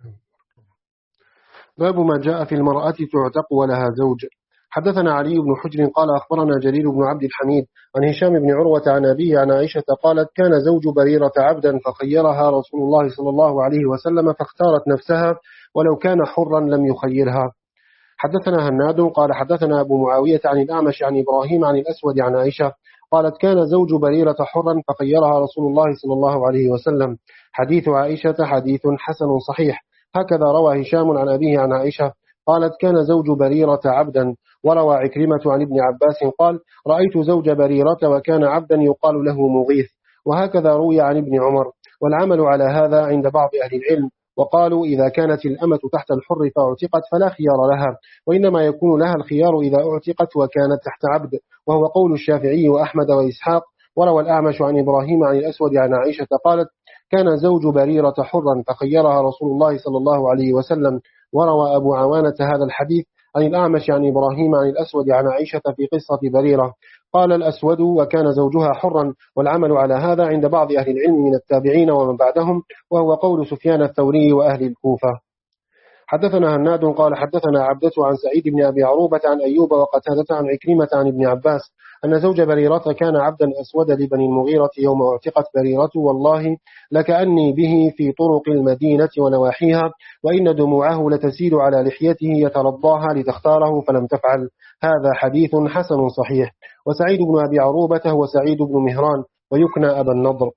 باب ما جاء في المرأة تعتق ولها زوج. حدثنا علي بن حجر قال أخبرنا جرير بن عبد الحميد عن هشام بن عروة عن أبيه عن عائشة قالت كان زوج بريرة عبدا فخيرها رسول الله صلى الله عليه وسلم فاختارت نفسها ولو كان حرا لم يخيرها. حدثنا هناد قال حدثنا أبو معاوية عن الأعمش عن إبراهيم عن الأسود عن عائشة قالت كان زوج بريرة حرا فخيرها رسول الله صلى الله عليه وسلم. حديث عائشة حديث حسن صحيح. هكذا روى هشام عن أبيه عن عائشة قالت كان زوج بريرة عبدا. وروى عكرمة عن ابن عباس قال رأيت زوج بريرة وكان عبدا يقال له مغيث. وهكذا روي عن ابن عمر. والعمل على هذا عند بعض أهل العلم، وقالوا إذا كانت الأمة تحت الحر فاعتقت فلا خيار لها، وإنما يكون لها الخيار إذا اعتقت وكانت تحت عبد، وهو قول الشافعي وأحمد وإسحاق. وروى الأعمش عن إبراهيم عن الأسود عن عائشة قالت كان زوج بريرة حرا فخيرها رسول الله صلى الله عليه وسلم. وروى أبو عوانة هذا الحديث عن الأعمش عن إبراهيم عن الأسود عن عائشة في قصة بريرة. قال الأسود وكان زوجها حرا، والعمل على هذا عند بعض أهل العلم من التابعين ومن بعدهم، وهو قول سفيان الثوري وأهل الكوفة. حدثنا هناد قال حدثنا عبدة عن سعيد بن أبي عروبة عن أيوب وقتادة عن عكرمة عن ابن عباس أن زوج بريرة كان عبدا أسود لبني المغيرة يوم اعتقت بريرة والله لكأني به في طرق المدينة ونواحيها، وإن دموعه لتسيل على لحيته يترضاها لتختاره فلم تفعل. هذا حديث حسن صحيح. وسعيد بن أبي عروبة هو سعيد بن مهران ويكنى أبا النضر.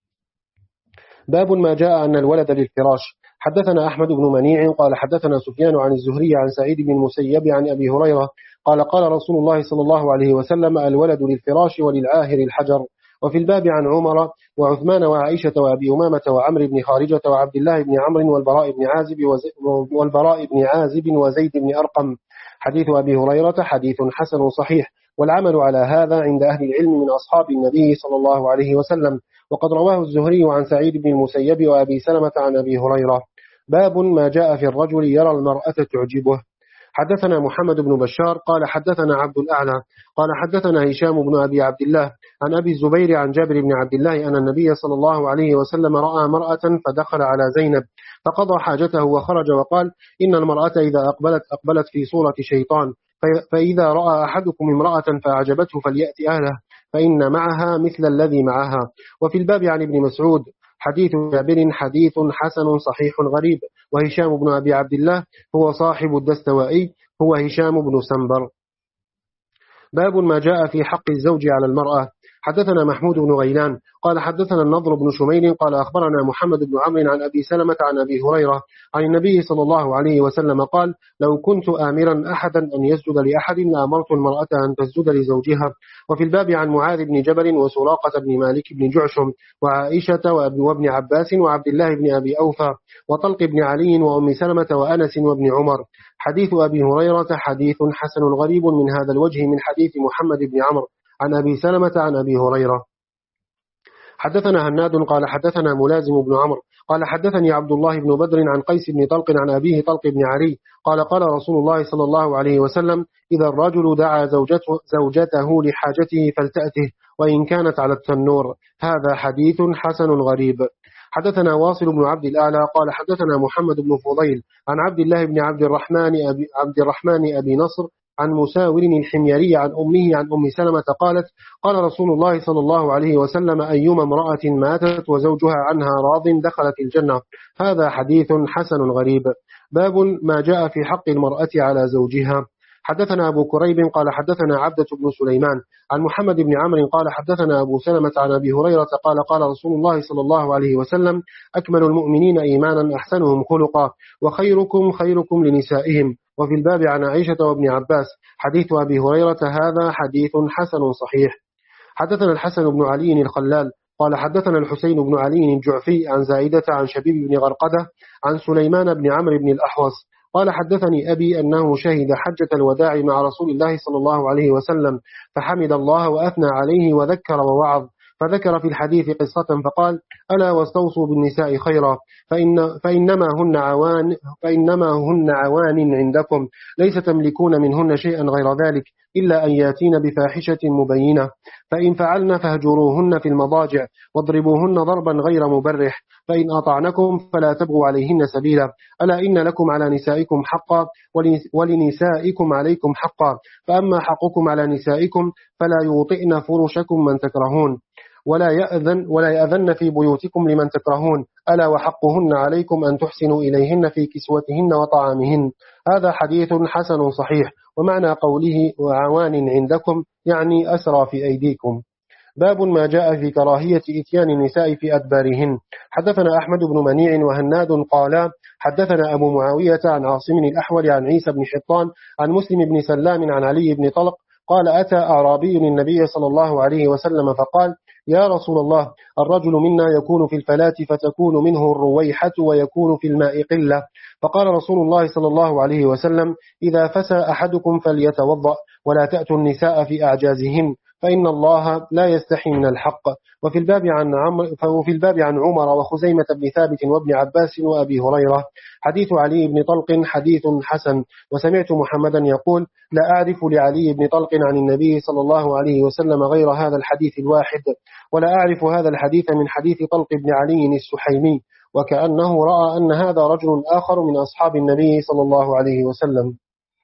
باب ما جاء أن الولد للفراش. حدثنا أحمد بن منيع قال حدثنا سفيان عن الزهري عن سعيد بن المسيب عن أبي هريرة قال قال رسول الله صلى الله عليه وسلم الولد للفراش وللعاهر الحجر. وفي الباب عن عمر وعثمان وعائشة وأبي أمامة وعمر بن خارجة وعبد الله بن عمرو والبراء بن عازب والبراء بن عازب وزيد بن أرقم. حديث أبي هريرة حديث حسن صحيح. والعمل على هذا عند أهل العلم من أصحاب النبي صلى الله عليه وسلم. وقد رواه الزهري عن سعيد بن المسيب وأبي سلمة عن أبي هريرة. باب ما جاء في الرجل يرى المرأة تعجبه. حدثنا محمد بن بشار قال حدثنا عبد الأعلى قال حدثنا هشام بن أبي عبد الله عن أبي الزبير عن جابر بن عبد الله أن النبي صلى الله عليه وسلم رأى مرأة فدخل على زينب فقضى حاجته وخرج وقال إن المرأة إذا أقبلت أقبلت في صورة شيطان، فإذا رأى أحدكم امرأة فأعجبته فليأتي أهله فإن معها مثل الذي معها. وفي الباب عن ابن مسعود حديث جابر حديث حسن صحيح غريب. وهشام بن أبي عبد الله هو صاحب الدستوائي هو هشام بن سنبر. باب ما جاء في حق الزوج على المرأة. حدثنا محمود بن غيلان قال حدثنا النضر بن شميل قال أخبرنا محمد بن عمرو عن أبي سلمة عن أبي هريرة عن النبي صلى الله عليه وسلم قال لو كنت آمرا أحدا أن يسجد لأحد لأمرت المرأة أن تسجد لزوجها. وفي الباب عن معاذ بن جبل وسراقة بن مالك بن جعشم وعائشة وابن عباس وعبد الله بن أبي أوفى وطلق بن علي وأم سلمة وأنس وابن عمر. حديث أبي هريرة حديث حسن غريب من هذا الوجه من حديث محمد بن عمرو عن أبي سلمة عن أبي هريرة. حدثنا هناد قال حدثنا ملازم بن عمرو قال حدثني عبد الله بن بدر عن قيس بن طلق عن أبيه طلق بن علي قال قال رسول الله صلى الله عليه وسلم إذا الرجل دعا زوجته, زوجته لحاجته فلتأته وإن كانت على التنور. هذا حديث حسن غريب. حدثنا واصل بن عبد الأعلى قال حدثنا محمد بن فضيل عن عبد الله بن عبد الرحمن أبي, عبد الرحمن أبي نصر عن مساور الحميري عن أمه عن أم سلمة قالت قال رسول الله صلى الله عليه وسلم أيما امرأة ماتت وزوجها عنها راض دخلت الجنة. هذا حديث حسن غريب. باب ما جاء في حق المرأة على زوجها. حدثنا أبو كريب قال حدثنا عبدة بن سليمان عن محمد بن عمرو قال حدثنا أبو سلمة عن أبي هريرة قال قال رسول الله صلى الله عليه وسلم أكمل المؤمنين إيمانا أحسنهم خلقا وخيركم خيركم لنسائهم. وفي الباب عن عائشة وابن عباس. حديث أبي هريرة هذا حديث حسن صحيح. حدثنا الحسن بن علي الخلال قال حدثنا الحسين بن علي الجعفي عن زائدة عن شبيب بن غرقدة عن سليمان بن عمرو بن الأحوص قال حدثني أبي أنه شهد حجة الوداع مع رسول الله صلى الله عليه وسلم فحمد الله وأثنى عليه وذكر ووعظ فذكر في الحديث قصة فقال ألا واستوصوا بالنساء خيرا فإن فإنما هن عوان فإنما هن عوان عندكم ليس تملكون منهن شيئا غير ذلك إلا أن ياتين بفاحشة مبينة فإن فعلن فاهجروهن في المضاجع واضربوهن ضربا غير مبرح فإن أطعنكم فلا تبغوا عليهن سبيلا ألا إن لكم على نسائكم حقا ولنسائكم عليكم حقا فأما حقكم على نسائكم فلا يوطئن فرشكم من تكرهون ولا يأذن ولا يأذن في بيوتكم لمن تكرهون ألا وحقهن عليكم أن تحسنوا إليهن في كسوتهن وطعامهن. هذا حديث حسن صحيح. ومعنى قوله وعوان عندكم يعني أسرى في أيديكم. باب ما جاء في كراهية إتيان النساء في أدبارهن. حدثنا أحمد بن منيع وهناد قالا حدثنا أبو معاوية عن عاصم الأحول عن عيسى بن حطان عن مسلم بن سلام عن علي بن طلق قال أتى أعرابي النبي صلى الله عليه وسلم فقال يا رسول الله الرجل منا يكون في الفلاة فتكون منه الرويحة ويكون في الماء قلة فقال رسول الله صلى الله عليه وسلم إذا فسى أحدكم فليتوضأ ولا تأتوا النساء في أعجازهن فإن الله لا يستحي من الحق. وفي الباب عن عمر وفي الباب عن عمر وخزيمة بن ثابت وابن عباس وأبي هريرة. حديث علي بن طلق حديث حسن. وسمعت محمدا يقول لا أعرف لعلي بن طلق عن النبي صلى الله عليه وسلم غير هذا الحديث الواحد ولا أعرف هذا الحديث من حديث طلق بن علي السحيمي وكأنه رأى أن هذا رجل آخر من أصحاب النبي صلى الله عليه وسلم.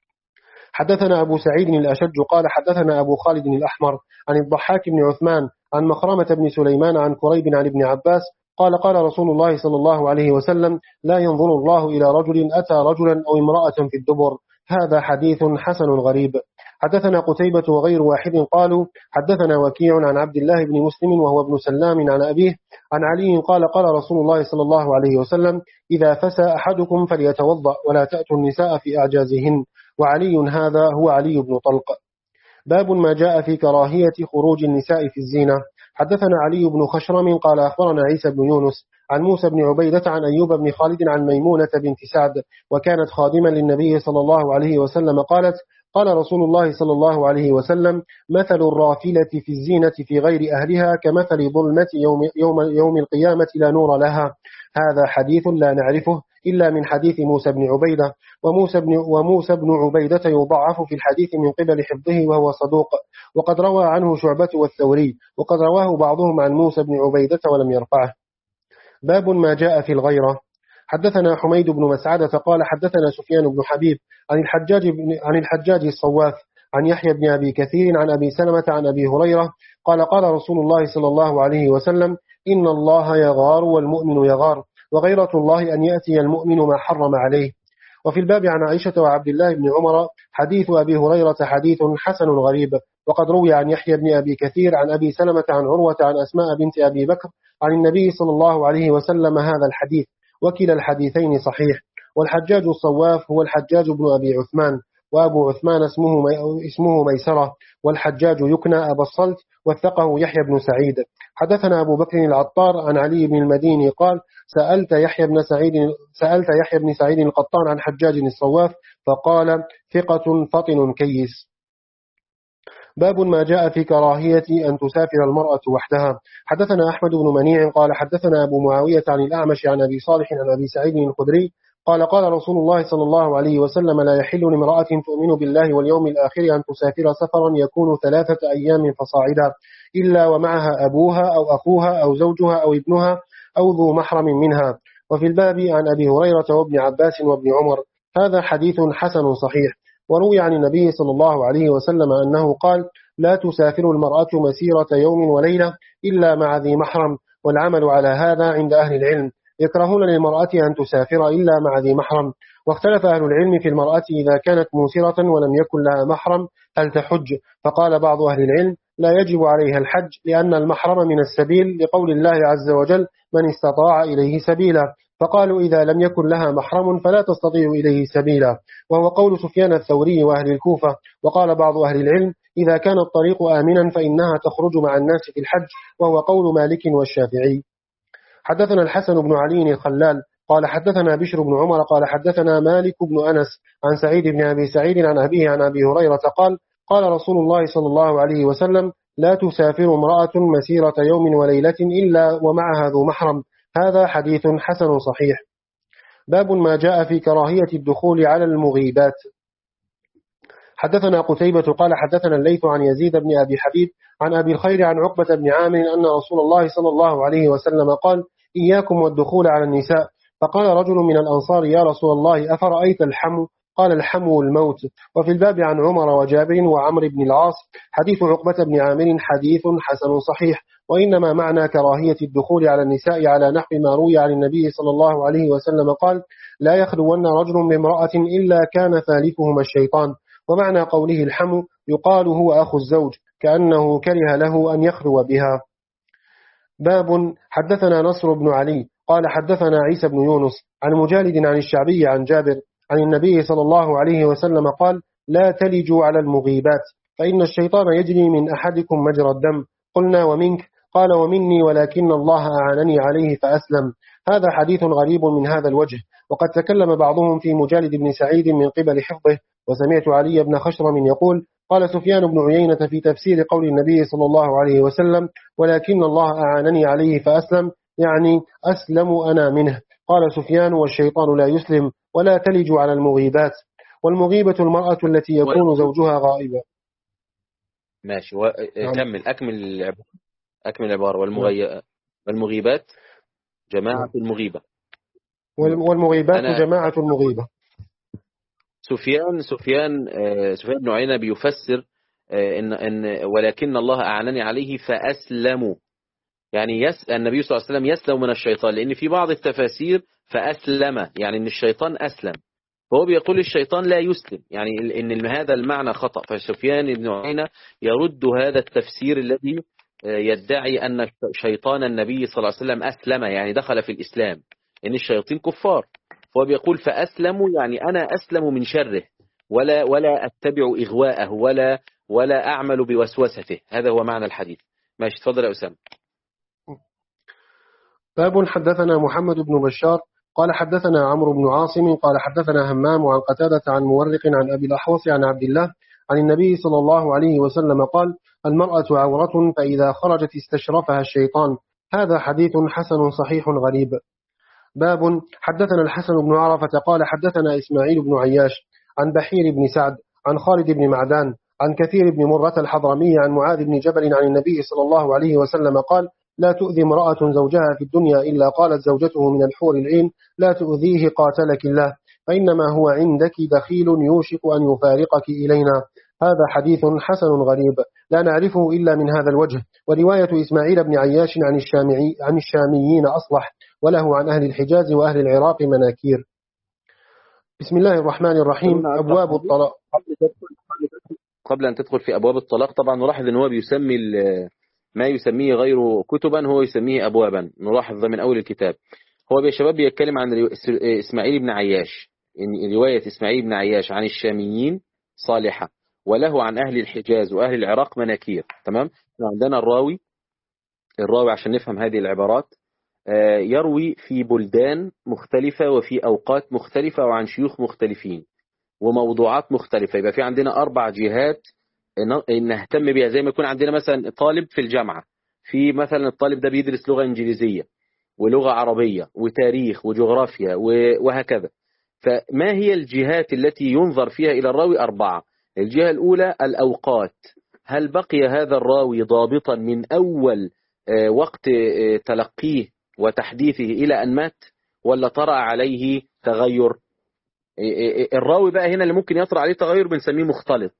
حدثنا أبو سعيد الأشج قال حدثنا أبو خالد الأحمر عن الضحاك بن عثمان عن مخرمة بن سليمان عن كريب عن ابن عباس قال قال رسول الله صلى الله عليه وسلم لا ينظر الله إلى رجل أتى رجلا أو امرأة في الدبر. هذا حديث حسن غريب. حدثنا قتيبة وغير واحد قالوا حدثنا وكيع عن عبد الله بن مسلم وهو ابن سلام عن أبيه عن علي قال قال رسول الله صلى الله عليه وسلم إذا فسى أحدكم فليتوضأ ولا تأتوا النساء في أعجازهن. وعلي هذا هو علي بن طلق. باب ما جاء في كراهية خروج النساء في الزينة. حدثنا علي بن خشرم قال أخبرنا عيسى بن يونس عن موسى بن عبيدة عن أيوب بن خالد عن ميمونة بنت سعد وكانت خادما للنبي صلى الله عليه وسلم قالت قال رسول الله صلى الله عليه وسلم مثل الرافلة في الزينة في غير أهلها كمثل ظلمة يوم, يوم, يوم القيامة لا نور لها. هذا حديث لا نعرفه إلا من حديث موسى بن عبيدة وموسى بن, وموسى بن عبيدة يضعف في الحديث من قبل حفظه وهو صدوق وقد روى عنه شعبة والثوري وقد رواه بعضهم عن موسى بن عبيدة ولم يرفعه. باب ما جاء في الغيرة. حدثنا حميد بن مسعدة قال حدثنا سفيان بن حبيب عن الحجاج, بن عن الحجاج الصواف عن يحيى بن أبي كثير عن أبي سلمة عن أبي هريرة قال قال رسول الله صلى الله عليه وسلم إن الله يغار والمؤمن يغار وغيرة الله أن يأتي المؤمن ما حرم عليه. وفي الباب عن عائشة وعبد الله بن عمر. حديث أبي هريرة حديث حسن غريب. وقد روي عن يحيى بن أبي كثير عن أبي سلمة عن عروة عن أسماء بنت أبي بكر عن النبي صلى الله عليه وسلم هذا الحديث وكلا الحديثين صحيح. والحجاج الصواف هو الحجاج بن أبي عثمان وأبو عثمان اسمه, اسمه ميسرة والحجاج يكنى أبا الصلت وثقه يحيى بن سعيد. حدثنا أبو بكر العطار عن علي بن المديني قال سألت يحيى بن سعيد سألت يحيى بن سعيد القطان عن حجاج الصواف فقال ثقة فطن كيس. باب ما جاء في كراهية أن تسافر المرأة وحدها. حدثنا أحمد بن منيع قال حدثنا أبو معاوية عن الأعمش عن أبي صالح عن أبي سعيد الخدري قال قال رسول الله صلى الله عليه وسلم لا يحل لامرأة تؤمن بالله واليوم الآخر أن تسافر سفرا يكون ثلاثة أيام فصاعدا إلا ومعها أبوها أو أخوها أو زوجها أو ابنها أو ذو محرم منها. وفي الباب عن أبي هريرة وابن عباس وابن عمر. هذا حديث حسن صحيح. وروي عن النبي صلى الله عليه وسلم أنه قال لا تسافر المرأة مسيرة يوم وليلة إلا مع ذي محرم. والعمل على هذا عند أهل العلم، يكرهون للمرأة أن تسافر إلا مع ذي محرم. واختلف أهل العلم في المرأة إذا كانت موسرة ولم يكن لها محرم هل تحج؟ فقال بعض أهل العلم لا يجب عليها الحج لأن المحرم من السبيل لقول الله عز وجل من استطاع إليه سبيلا، فقالوا إذا لم يكن لها محرم فلا تستطيع إليه سبيلا، وهو قول سفيان الثوري وأهل الكوفة. وقال بعض أهل العلم إذا كان الطريق آمنا فإنها تخرج مع الناس في الحج، وهو قول مالك والشافعي. حدثنا الحسن بن علي الخلال قال حدثنا بشر بن عمر قال حدثنا مالك بن أنس عن سعيد بن أبي سعيد عن أبيه عن أبي هريرة قال قال رسول الله صلى الله عليه وسلم لا تسافر امرأة مسيرة يوم وليلة إلا ومعها ذو محرم. هذا حديث حسن صحيح. باب ما جاء في كراهية الدخول على المغيبات. حدثنا قتيبة قال حدثنا الليث عن يزيد بن أبي حبيب عن أبي الخير عن عقبة بن عامر أن رسول الله صلى الله عليه وسلم قال إياكم والدخول على النساء. فقال رجل من الأنصار يا رسول الله أفرأيت الحمو؟ قال الحمو الموت. وفي الباب عن عمر وجابر وعمر بن العاص. حديث عقبة بن عامر حديث حسن صحيح، وإنما معنى كراهية الدخول على النساء على نحو ما روي عن النبي صلى الله عليه وسلم قال لا يخلون رجل بامرأة إلا كان ثالثهما الشيطان. ومعنى قوله الحمو يقال هو أخو الزوج كأنه كره له أن يخلو بها. باب حدثنا نصر بن علي قال حدثنا عيسى بن يونس عن مجالد عن الشعبي عن جابر عن النبي صلى الله عليه وسلم قال لا تلجوا على المغيبات فإن الشيطان يجري من أحدكم مجرى الدم. قلنا ومنك؟ قال ومني ولكن الله أعانني عليه فأسلم. هذا حديث غريب من هذا الوجه، وقد تكلم بعضهم في مجالد بن سعيد من قبل حفظه. وسمعت علي بن خشرم يقول قال سفيان بن عيينة في تفسير قول النبي صلى الله عليه وسلم ولكن الله أعانني عليه فأسلم يعني أسلم أنا منه. قال سفيان والشيطان لا يسلم ولا تلج على المغيبات. والمغيبة المرأة التي يكون زوجها غائبا. ماشي وكمل أكمل أكمل العبارة. والمغي... والمغيبات جماعة المغيبة. والمغيبات جماعة المغيبة. سفيان سفيان سفيان بن عيينة بيفسر إن إن ولكن الله أعانني عليه فأسلموا، يعني يس النبي صلى الله عليه وسلم يسلم من الشيطان، لأن في بعض التفاسير فأسلم يعني إن الشيطان أسلم، فهو بيقول الشيطان لا يسلم، يعني إن هذا المعنى خطأ. فسفيان بن عيينة يرد هذا التفسير الذي يدعي أن شيطان النبي صلى الله عليه وسلم أسلم يعني دخل في الإسلام، إن الشياطين كفار. فهو بيقول فأسلموا يعني أنا أسلم من شره ولا ولا أتبع إغواءه ولا ولا أعمل بوسوسته. هذا هو معنى الحديث. ماشي تفضل يا أسامة. باب حدثنا محمد بن بشار قال حدثنا عمرو بن عاصم قال حدثنا همام عن قتادة عن مورق عن أبي الأحوص عن عبد الله عن النبي صلى الله عليه وسلم قال المرأة عورة فإذا خرجت استشرفها الشيطان. هذا حديث حسن صحيح غريب. باب حدثنا الحسن بن عرفة قال حدثنا إسماعيل بن عياش عن بحير بن سعد عن خالد بن معدان عن كثير بن مرة الحضرمي عن معاذ بن جبل عن النبي صلى الله عليه وسلم قال لا تؤذي امرأة زوجها في الدنيا إلا قالت زوجته من الحور العين لا تؤذيه قاتلك الله فإنما هو عندك دخيل يوشك أن يفارقك إلينا. هذا حديث حسن غريب لا نعرفه إلا من هذا الوجه. ورواية إسماعيل بن عياش عن الشامعي عن الشاميين أصلح، وله عن أهل الحجاز وأهل العراق مناكير. بسم الله الرحمن الرحيم. أبواب الطلاق. قبل أن تدخل في أبواب الطلاق طبعا نلاحظ أن هو بيسمي ما يسميه غير كتبا هو يسميه أبوابا. نلاحظ من أول الكتاب. هو يا شباب بيتكلم عن إسماعيل بن عياش، إن رواية إسماعيل بن عياش عن الشاميين صالحة، وله عن أهل الحجاز وأهل العراق مناكير. تمام. عندنا الراوي الراوي عشان نفهم هذه العبارات يروي في بلدان مختلفة وفي أوقات مختلفة وعن شيوخ مختلفين وموضوعات مختلفة. يبقى في عندنا أربع جهات نهتم بها، زي ما يكون عندنا مثلا طالب في الجامعة، في مثلا الطالب ده بيدرس لغة إنجليزية ولغة عربية وتاريخ وجغرافيا وهكذا. فما هي الجهات التي ينظر فيها إلى الراوي؟ أربعة. الجهة الأولى الأوقات، هل بقي هذا الراوي ضابطا من أول وقت تلقيه وتحديثه إلى أن مات، ولا طرأ عليه تغير؟ الراوي بقى هنا اللي ممكن يطرأ عليه تغير بنسميه مختلط،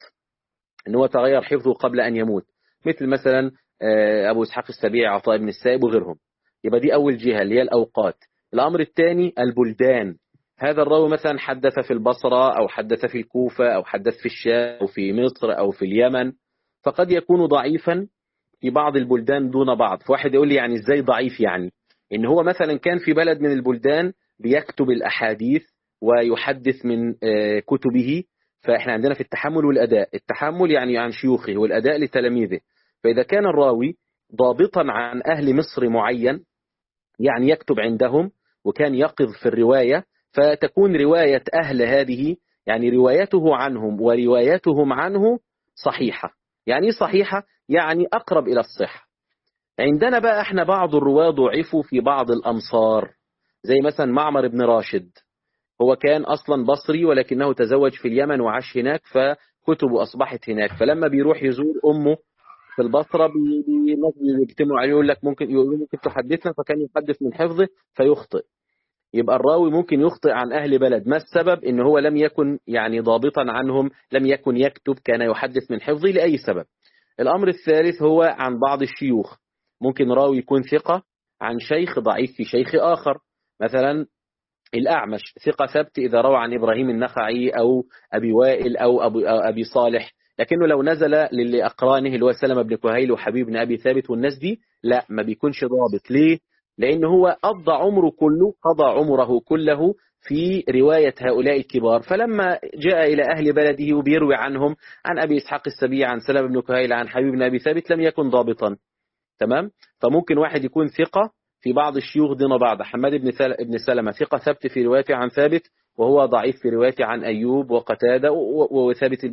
ان هو تغير حفظه قبل أن يموت، مثل مثلا أبو إسحاق السبيعي، عطاء بن السائب وغيرهم. يبقى دي أول جهة اللي هي الأوقات. الأمر الثاني البلدان، هذا الراوي مثلا حدث في البصرة أو حدث في الكوفة أو حدث في الشام أو في مصر أو في اليمن، فقد يكون ضعيفا في بعض البلدان دون بعض. فواحد يقول لي يعني إزاي ضعيف؟ يعني إن هو مثلا كان في بلد من البلدان بيكتب الأحاديث ويحدث من كتبه. فإحنا عندنا في التحمل والأداء، التحمل يعني عن شيوخه والأداء لتلاميذه. فإذا كان الراوي ضابطا عن أهل مصر معين، يعني يكتب عندهم وكان يقظ في الرواية، فتكون رواية أهل هذه يعني روايته عنهم وروايتهم عنه صحيحة. يعني صحيحة يعني أقرب إلى الصحة. عندنا بقى احنا بعض الرواة ضعفوا في بعض الأمصار، زي مثلا معمر بن راشد، هو كان أصلا بصري ولكنه تزوج في اليمن وعاش هناك، فكتبه أصبحت هناك. فلما بيروح يزور أمه في البصرة الناس بيجتمعوا عليه يقول لك ممكن يقول ممكن تحدثنا، فكان يحدث من حفظه فيخطئ. يبقى الراوي ممكن يخطئ عن أهل بلد، ما السبب؟ إن هو لم يكن يعني ضابطا عنهم، لم يكن يكتب، كان يحدث من حفظه لأي سبب. الأمر الثالث هو عن بعض الشيوخ، ممكن راوي يكون ثقة عن شيخ ضعيف في شيخ آخر. مثلا الأعمش ثقة ثبت إذا روى عن إبراهيم النخعي أو أبي وائل أو أبي, أو أبي صالح، لكنه لو نزل لأقرانه اللي هو سلمة بن كهيل وحبيب بن أبي ثابت والناس دي، لا، ما بيكونش ضابط. ليه؟ لأنه هو قضى عمره كله قضى عمره كله في رواية هؤلاء الكبار، فلما جاء إلى أهل بلده وبيروي عنهم عن أبي إسحاق السبيعي، عن سلمة بن كهيل، عن حبيب بن أبي ثابت، لم يكن ضابطا. تمام؟ فممكن واحد يكون ثقة في بعض الشيوخ دون بعض. حماد بن بن سلمة ثقة ثبت في روايته عن ثابت، وهو ضعيف في روايته عن أيوب وقتادة وثابت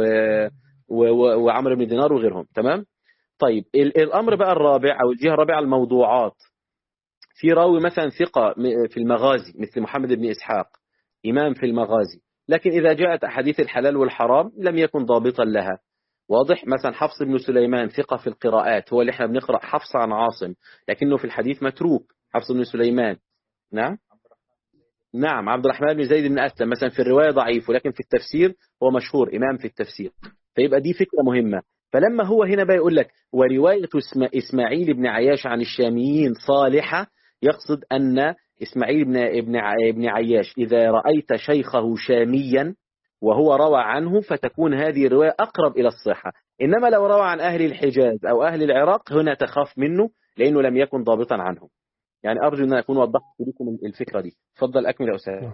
وعمر بن دينار وغيرهم. تمام؟ طيب الأمر بقى الرابع أو الجهة الرابعة الموضوعات. في راوي مثلا ثقة في المغازي مثل محمد بن إسحاق، إمام في المغازي، لكن إذا جاءت أحاديث الحلال والحرام لم يكن ضابطا لها. واضح؟ مثلا حفص بن سليمان ثقة في القراءات، هو اللي احنا بنقرأ حفص عن عاصم، لكنه في الحديث متروك. حفص بن سليمان. نعم نعم عبد الرحمن بن زيد بن أسلم مثلا في الرواية ضعيف، ولكن في التفسير هو مشهور، إمام في التفسير. فيبقى دي فكرة مهمة. فلما هو هنا بقى يقول لك ورواية إسماعيل بن عياش عن الشاميين صالحة، يقصد أن إسماعيل بن ابن عياش إذا رأيت شيخه شاميا وهو روى عنه فتكون هذه الرواية أقرب إلى الصحة. إنما لو روى عن أهل الحجاز أو أهل العراق هنا تخاف منه لأنه لم يكن ضابطا عنهم. يعني أرجو أن أكون وضحت لكم الفكرة دي. تفضل أكمل يا أستاذ.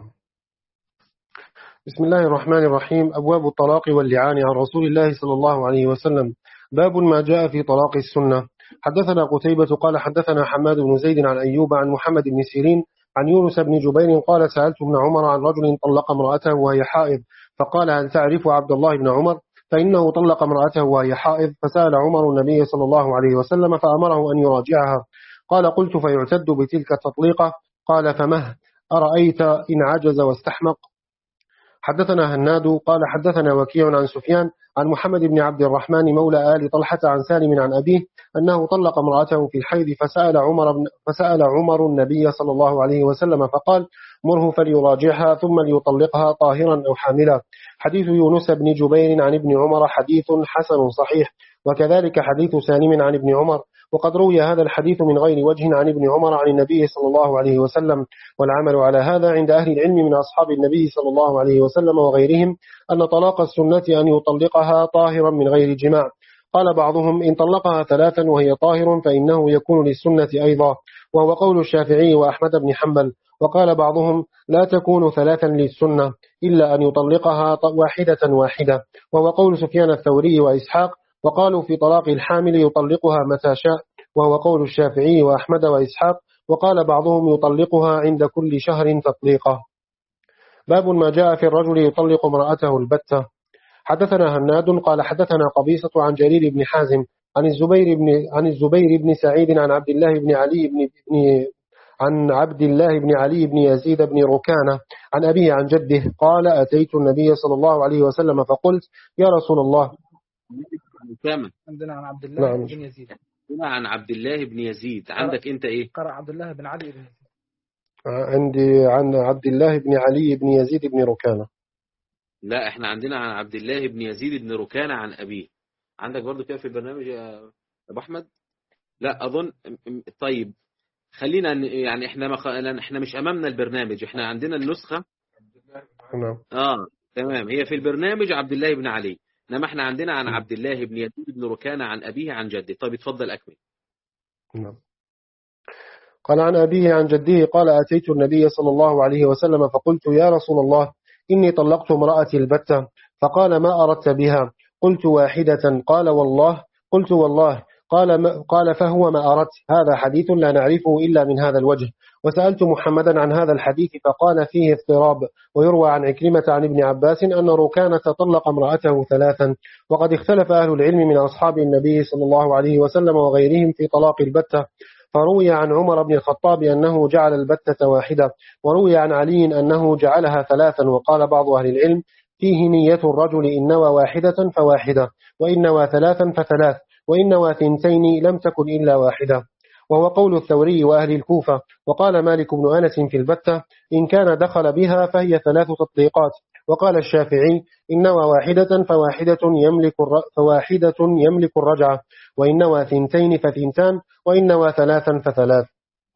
بسم الله الرحمن الرحيم. أبواب الطلاق واللعان عن رسول الله صلى الله عليه وسلم. باب ما جاء في طلاق السنة. حدثنا قتيبة قال حدثنا حماد بن زيد عن أيوب عن محمد بن سيرين عن يونس بن جبير قال سألت ابن عمر عن رجل طلق امرأته وهي حائض، فقال هل تعرف عبد الله بن عمر؟ فإنه طلق امرأته وهي حائض. فسأل عمر النبي صلى الله عليه وسلم فأمره أن يراجعها. قال قلت فيعتد بتلك التطليقة؟ قال فمه أرأيت إن عجز واستحمق. حدثنا هناد قال حدثنا وكيع عن سفيان عن محمد بن عبد الرحمن مولى آل طلحة عن سالم عن أبيه أنه طلق امرأته في الحيض، فسأل عمر, بن فسأل عمر النبي صلى الله عليه وسلم فقال مره فليراجعها ثم ليطلقها طاهرا أو حاملا. حديث يونس بن جبير عن ابن عمر حديث حسن صحيح، وكذلك حديث سالم عن ابن عمر، وقد روي هذا الحديث من غير وجه عن ابن عمر عن النبي صلى الله عليه وسلم. والعمل على هذا عند أهل العلم من أصحاب النبي صلى الله عليه وسلم وغيرهم أن طلاق السنة أن يطلقها طاهرا من غير جماع. قال بعضهم إن طلقها ثلاثا وهي طاهر فإنه يكون للسنة أيضا، وهو قول الشافعي وأحمد بن حنبل. وقال بعضهم لا تكون ثلاثا للسنة إلا أن يطلقها واحدة واحدة، وهو قول سفيان الثوري وإسحاق. وقالوا في طلاق الحامل يطلقها متى شاء، وهو قول الشافعي وأحمد وإسحاق. وقال بعضهم يطلقها عند كل شهر تطليقه. باب ما جاء في الرجل يطلق امرأته البتة. حدثنا هناد قال حدثنا قبيصة عن جرير بن حازم عن الزبير بن عن الزبير بن سعيد عن عبد الله بن علي بن, بن عن عبد الله بن علي بن يزيد بن ركانة عن أبيه عن جده قال أتيت النبي صلى الله عليه وسلم فقلت يا رسول الله. عندنا عن عبد الله نعم. بن يزيد. عندنا عن عبد الله بن يزيد. عندك انت ايه؟ قرأ عبد الله بن علي بن يزيد. عندي عن عبد الله بن علي بن يزيد بن ركانة. لا احنا عندنا عن عبد الله بن يزيد بن ركانة عن أبيه. عندك برضو كده في البرنامج يا أبو أحمد؟ لا أظن. طيب خلينا يعني احنا مخ... احنا مش أمامنا البرنامج، احنا عندنا النسخة. نعم. اه تمام، هي في البرنامج عبد الله بن علي، انما احنا عندنا عن عبد الله بن يزيد بن ركانة عن أبيه عن جده. طيب اتفضل أكمل. نعم. قال عن أبيه عن جده قال أتيت النبي صلى الله عليه وسلم فقلت يا رسول الله إني طلقت امرأتي البتة، فقال ما أردت بها؟ قلت واحدة. قال والله؟ قلت والله. قال, ما قال فهو ما أردت. هذا حديث لا نعرفه إلا من هذا الوجه. وسألت محمدا عن هذا الحديث فقال فيه اضطراب. ويروى عن عكرمة عن ابن عباس أن ركانة طلق امرأته ثلاثا. وقد اختلف أهل العلم من أصحاب النبي صلى الله عليه وسلم وغيرهم في طلاق البتة، فروي عن عمر بن الخطاب أنه جعل البتة واحدة، وروي عن علي أنه جعلها ثلاثا. وقال بعض أهل العلم فيه نية الرجل إن نوى واحدة فواحدة، وإن نوى ثلاثا فثلاث، وإن نوى ثنتين لم تكن إلا واحدة، وهو قول الثوري وأهل الكوفة. وقال مالك بن أنس في البتة إن كان دخل بها فهي ثلاث تطليقات. وقال الشافعي إن نوى واحدة فواحدة يملك فواحدة يملك الرجعة، وإن نوى ثنتين فثنتان، وإن نوى ثلاثا فثلاث.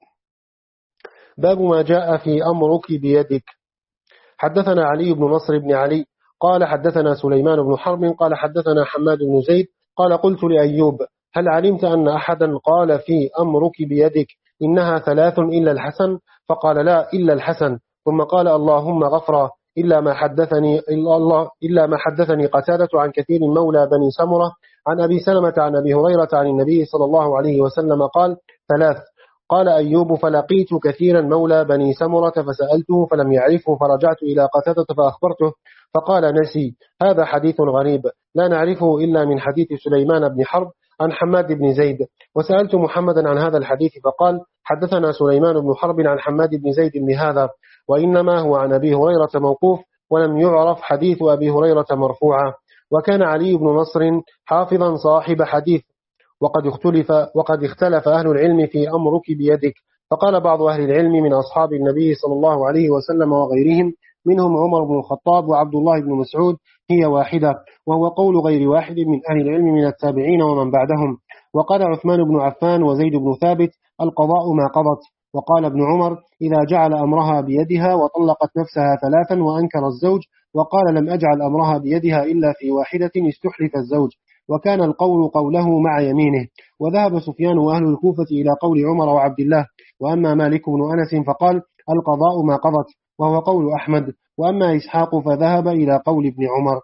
باب ما جاء في أمرك بيدك. حدثنا علي بن نصر بن علي قال حدثنا سليمان بن حرب قال حدثنا حماد بن زيد قال قلت لأيوب هل علمت أن أحدا قال في أمرك بيدك إنها ثلاث إلا الحسن؟ فقال لا إلا الحسن. ثم قال اللهم غفرا إلا ما حدثني إلا الله إلا ما حدثني قتادة عن كثير مولى بني سمرة عن أبي سلمة عن أبي هريرة عن النبي صلى الله عليه وسلم قال ثلاث. قال أيوب فلقيت كثيرا مولى بني سمرة فسألته فلم يعرفه، فرجعت إلى قتادة فأخبرته فقال نسي. هذا حديث غريب لا نعرفه إلا من حديث سليمان بن حرب عن حماد بن زيد. وسألت محمدا عن هذا الحديث فقال حدثنا سليمان بن حرب عن حماد بن زيد بهذا، وإنما هو عن أبي هريرة موقوف، ولم يعرف حديث أبي هريرة مرفوعا. وكان علي بن نصر حافظا صاحب حديث. وقد اختلف وقد اختلف أهل العلم في أمرك بيدك، فقال بعض أهل العلم من أصحاب النبي صلى الله عليه وسلم وغيرهم منهم عمر بن الخطاب وعبد الله بن مسعود هي واحدة، وهو قول غير واحد من أهل العلم من التابعين ومن بعدهم. وقال عثمان بن عفان وزيد بن ثابت القضاء ما قضت. وقال ابن عمر إذا جعل أمرها بيدها وطلقت نفسها ثلاثا وأنكر الزوج وقال لم أجعل أمرها بيدها إلا في واحدة استحلف الزوج، وكان القول قوله مع يمينه. وذهب سفيان وأهل الكوفة إلى قول عمر وعبد الله. وأما مالك بن أنس فقال القضاء ما قضت، وهو قول أحمد. وأما إسحاق فذهب إلى قول ابن عمر.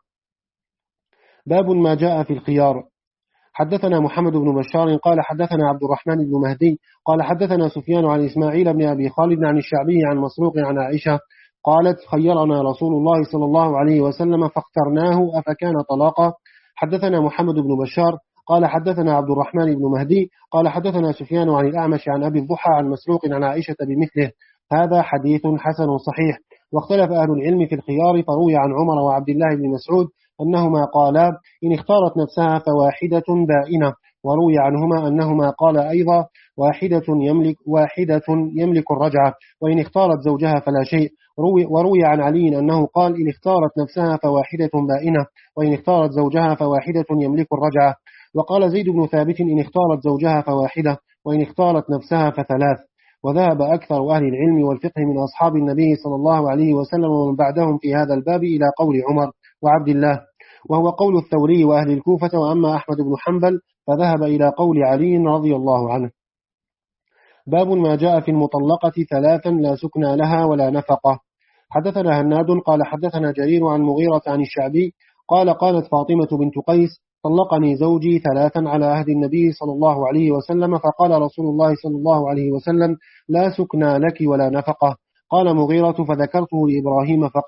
باب ما جاء في الخيار. حدثنا محمد بن بشار قال حدثنا عبد الرحمن بن مهدي قال حدثنا سفيان عن إسماعيل بن أبي خالد عن الشعبي عن مسروق عن عائشة قالت خيرنا رسول الله صلى الله عليه وسلم فاخترناه أفكان طلاقا. حدثنا محمد بن بشار قال حدثنا عبد الرحمن بن مهدي قال حدثنا سفيان عن الأعمش عن أبي الضحى عن مسروق عن عائشة بمثله. هذا حديث حسن صحيح. واختلف أهل العلم في الخيار، فروي عن عمر وعبد الله بن مسعود أنهما قالا إن اختارت نفسها فواحدة بائنة، وروي عنهما أنهما قال أيضا واحدة يملك, واحدة يملك الرجعة، وإن اختارت زوجها فلا شيء. روي وروي عن علي أنه قال إن اختارت نفسها فواحدة بائنة، وإن اختارت زوجها فواحدة يملك الرجعة. وقال زيد بن ثابت إن اختارت زوجها فواحدة، وإن اختارت نفسها فثلاث. وذهب أكثر أهل العلم والفقه من أصحاب النبي صلى الله عليه وسلم ومن بعدهم في هذا الباب إلى قول عمر وعبد الله، وهو قول الثوري وأهل الكوفة. وأما أحمد بن حنبل فذهب إلى قول علي رضي الله عنه. باب ما جاء في المطلقة ثلاثا لا سكنى لها ولا نفقة. حدثنا هناد قال حدثنا جرير عن مغيرة عن الشعبي قال قالت فاطمة بنت قيس طلقني زوجي ثلاثا على عهد النبي صلى الله عليه وسلم، فقال رسول الله صلى الله عليه وسلم لا سكنى لك ولا نفقة. قال مغيرة فذكرته لإبراهيم فقال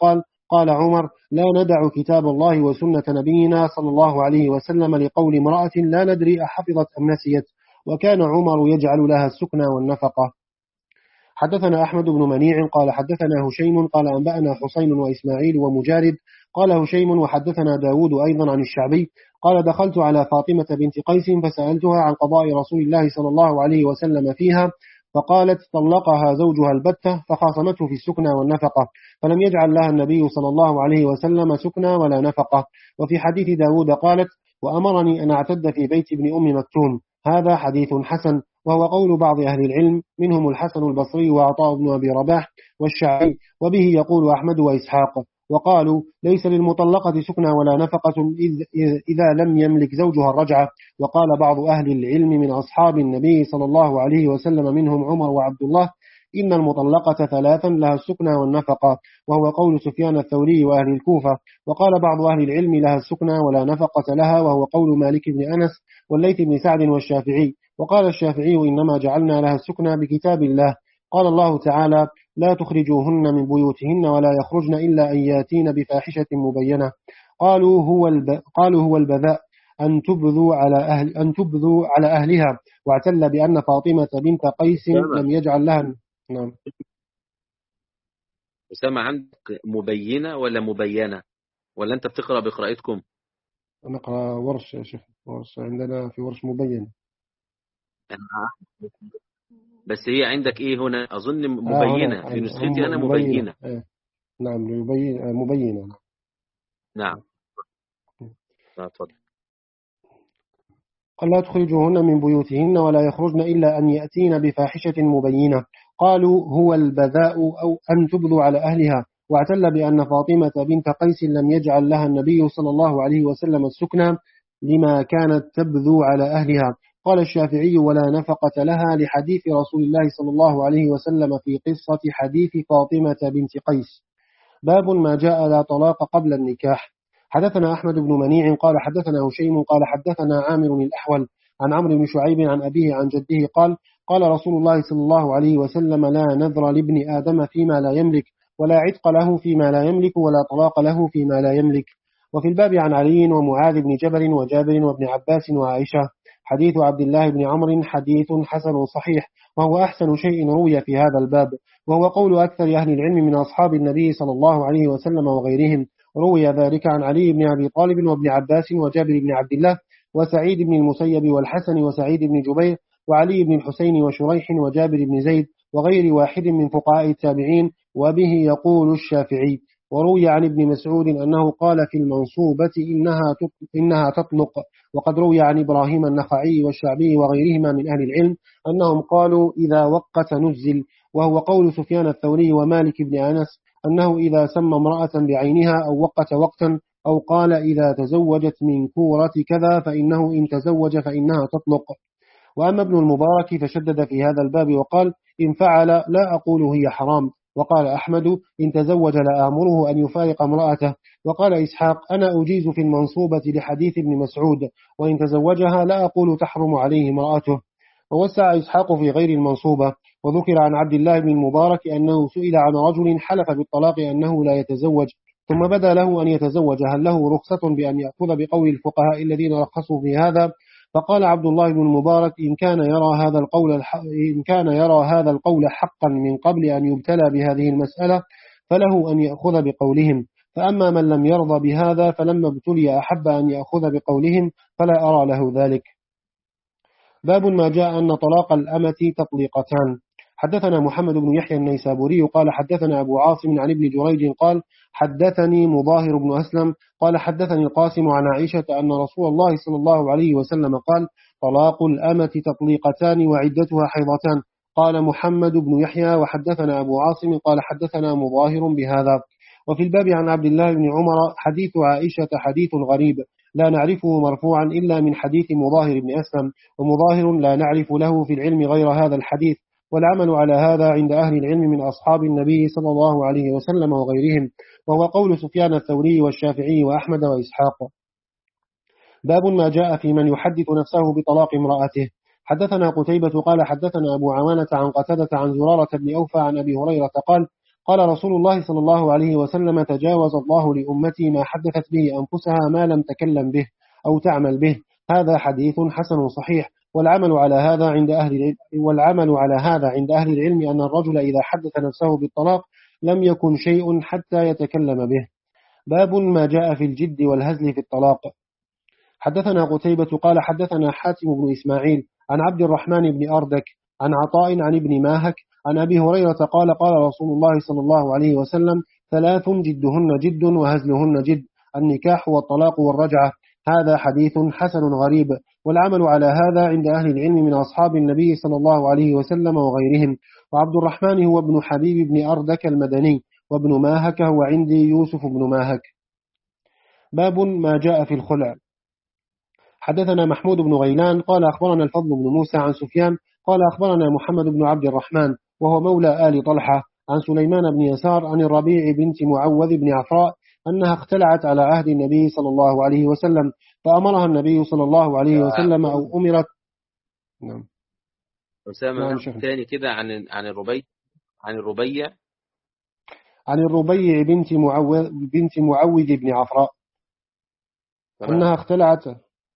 قال عمر: لا ندع كتاب الله وسنة نبينا صلى الله عليه وسلم لقول امرأة لا ندري أحفظت أم نسيت، وكان عمر يجعل لها السكنى والنفقة. حدثنا أحمد بن منيع قال حدثنا هشيم قال أنبأنا حسين وإسماعيل ومجارد قال هشيم وحدثنا داود أيضا عن الشعبي قال: دخلت على فاطمة بنت قيس فسألتها عن قضاء رسول الله صلى الله عليه وسلم فيها، فقالت: طلقها زوجها البتة، فخاصمته في السكنى والنفقة، فلم يجعل لها النبي صلى الله عليه وسلم سكنى ولا نفقة. وفي حديث داود قالت: وأمرني أن أعتد في بيت ابن أم مكتوم. هذا حديث حسن، وهو قول بعض أهل العلم منهم الحسن البصري وعطاء بن أبي رباح والشعبي، وبه يقول أحمد وإسحاق. وقالوا: ليس للمطلقة سكنى ولا نفقة إذا لم يملك زوجها الرجعة. وقال بعض أهل العلم من أصحاب النبي صلى الله عليه وسلم منهم عمر وعبد الله: إن المطلقة ثلاثا لها السكنى والنفقة، وهو قول سفيان الثوري وأهل الكوفة. وقال بعض أهل العلم لها السكنى ولا نفقة لها، وهو قول مالك بن أنس والليث بن سعد والشافعي. وقال الشافعي: إنما جعلنا لها السكنى بكتاب الله. قال الله تعالى: لا تخرجوهن من بيوتهن ولا يخرجن إلا أن ياتين بفاحشة مبينة. قالوا هو الب... قالوا هو البذاء أن تبذوا على أهل أن تبذوا على أهلها، واعتل بأن فاطمة بنت قيس لم يجعل لها. نعم. أسامة، عندك مبينة ولا مبينة، ولا أنت بتقرأ بقراءتكم؟ نقرأ ورش يا شيخ، ورش عندنا في ورش مبين. بس هي عندك إيه هنا؟ أظن مبينة. آه في نسختي أنا مبينة, مبينة. آه. نعم مبينة. مبينة. نعم. لا تفضل. قال: لا تخرجوهن من بيوتهن ولا يخرجن إلا أن يأتين بفاحشة مبينة. قالوا هو البذاء أو أن تبذوا على أهلها، واعتل بأن فاطمة بنت قيس لم يجعل لها النبي صلى الله عليه وسلم السكنى لما كانت تبذو على أهلها. قال الشافعي: ولا نفقة لها، لحديث رسول الله صلى الله عليه وسلم في قصة حديث فاطمة بنت قيس. باب ما جاء لا طلاق قبل النكاح. حدثنا أحمد بن منيع قال حدثنا هشيم قال حدثنا عامر الأحول عن عمرو بن شعيب عن أبيه عن جده قال: قال رسول الله صلى الله عليه وسلم: لا نذر لابن آدم فيما لا يملك، ولا عتق له فيما لا يملك، ولا طلاق له فيما لا يملك. وفي الباب عن علي ومعاذ بن جبل وجابر وابن عباس وعائشة. حديث عبد الله بن عمرو حديث حسن صحيح، وهو أحسن شيء روي في هذا الباب، وهو قول أكثر أهل العلم من أصحاب النبي صلى الله عليه وسلم وغيرهم. روي ذلك عن علي بن أبي طالب وابن عباس وجابر بن عبد الله وسعيد بن المسيب والحسن وسعيد بن جبير وعلي بن الحسين وشريح وجابر بن زيد وغير واحد من فقهاء التابعين، وبه يقول الشافعي. وروي عن ابن مسعود أنه قال في المنصوبة إنها إنها تطلق. وقد روي عن إبراهيم النخعي والشعبي وغيرهما من أهل العلم أنهم قالوا إذا وقت نزل، وهو قول سفيان الثوري ومالك بن أنس أنه إذا سمى امرأة بعينها أو وقت وقتا، أو قال إذا تزوجت من كورة كذا فإنه إن تزوج فإنها تطلق. وأما ابن المبارك فشدد في هذا الباب وقال: إن فعل لا أقول هي حرام. وقال أحمد: إن تزوج لآمره أن يفارق امرأته. وقال إسحاق: أنا أجيز في المنصوبة لحديث ابن مسعود، وإن تزوجها لا أقول تحرم عليه امرأته. ووسع إسحاق في غير المنصوبة. وذكر عن عبد الله بن المبارك أنه سئل عن رجل حلف بالطلاق أنه لا يتزوج، ثم بدا له أن يتزوج، هل له رخصة بأن يأخذ بقول الفقهاء الذين رخصوا في هذا؟ فقال عبد الله بن المبارك: إن كان يرى هذا القول إن كان يرى هذا القول حقا من قبل أن يبتلى بهذه المسألة فله أن يأخذ بقولهم، فأما من لم يرضى بهذا فلما ابتلي أحب أن يأخذ بقولهم فلا أرى له ذلك. باب ما جاء أن طلاق الأمة تطليقتان. حدثنا محمد بن يحيى النيسابوري قال حدثنا أبو عاصم عن ابن جريج قال حدثني مظاهر بن أسلم قال حدثني القاسم عن عائشة أن رسول الله صلى الله عليه وسلم قال: طلاق الأمة تطليقتان وعدتها حيضتان. قال محمد بن يحيى: وحدثنا أبو عاصم قال حدثنا مظاهر بهذا. وفي الباب عن عبد الله بن عمر حديث عائشة حديث غريب لا نعرفه مرفوعا إلا من حديث مظاهر بن أسلم، ومظاهر لا نعرف له في العلم غير هذا الحديث، والعمل على هذا عند أهل العلم من أصحاب النبي صلى الله عليه وسلم وغيرهم، وهو قول سفيان الثوري والشافعي وأحمد وإسحاق. باب ما جاء في من يحدث نفسه بطلاق امرأته. حدثنا قتيبة قال حدثنا أبو عوانة عن قتادة عن زرارة بن أوفى عن أبي هريرة قال: قال رسول الله صلى الله عليه وسلم: تجاوز الله لأمتي ما حدثت به أنفسها ما لم تكلم به أو تعمل به. هذا حديث حسن صحيح. والعمل على هذا عند أهل العلم والعمل على هذا عند أهل العلم أن الرجل إذا حدث نفسه بالطلاق لم يكن شيء حتى يتكلم به. باب ما جاء في الجد والهزل في الطلاق. حدثنا قتيبة قال حدثنا حاتم بن إسماعيل عن عبد الرحمن بن أردك عن عطاء عن ابن ماهك عن أبي هريرة قال قال رسول الله صلى الله عليه وسلم: ثلاث جدهن جد وهزلهن جد: النكاح والطلاق والرجعة. هذا حديث حسن غريب. والعمل على هذا عند أهل العلم من أصحاب النبي صلى الله عليه وسلم وغيرهم. وعبد الرحمن هو ابن حبيب بن أردك المدني، وابن ماهك هو عندي يوسف بن ماهك. باب ما جاء في الخلع. حدثنا محمود بن غيلان قال أخبرنا الفضل بن موسى عن سفيان قال أخبرنا محمد بن عبد الرحمن وهو مولى آل طلحة عن سليمان بن يسار عن الربيع بنت معوذ بن عفراء أنها اختلعت على عهد النبي صلى الله عليه وسلم فأمرها النبي صلى الله عليه وسلم أو أمرت. نعم. أسامة ثاني كده عن عن الربيع عن الربيع عن الربيع بنت معوذ بنت معوذ بن عفراء أنها اختلعت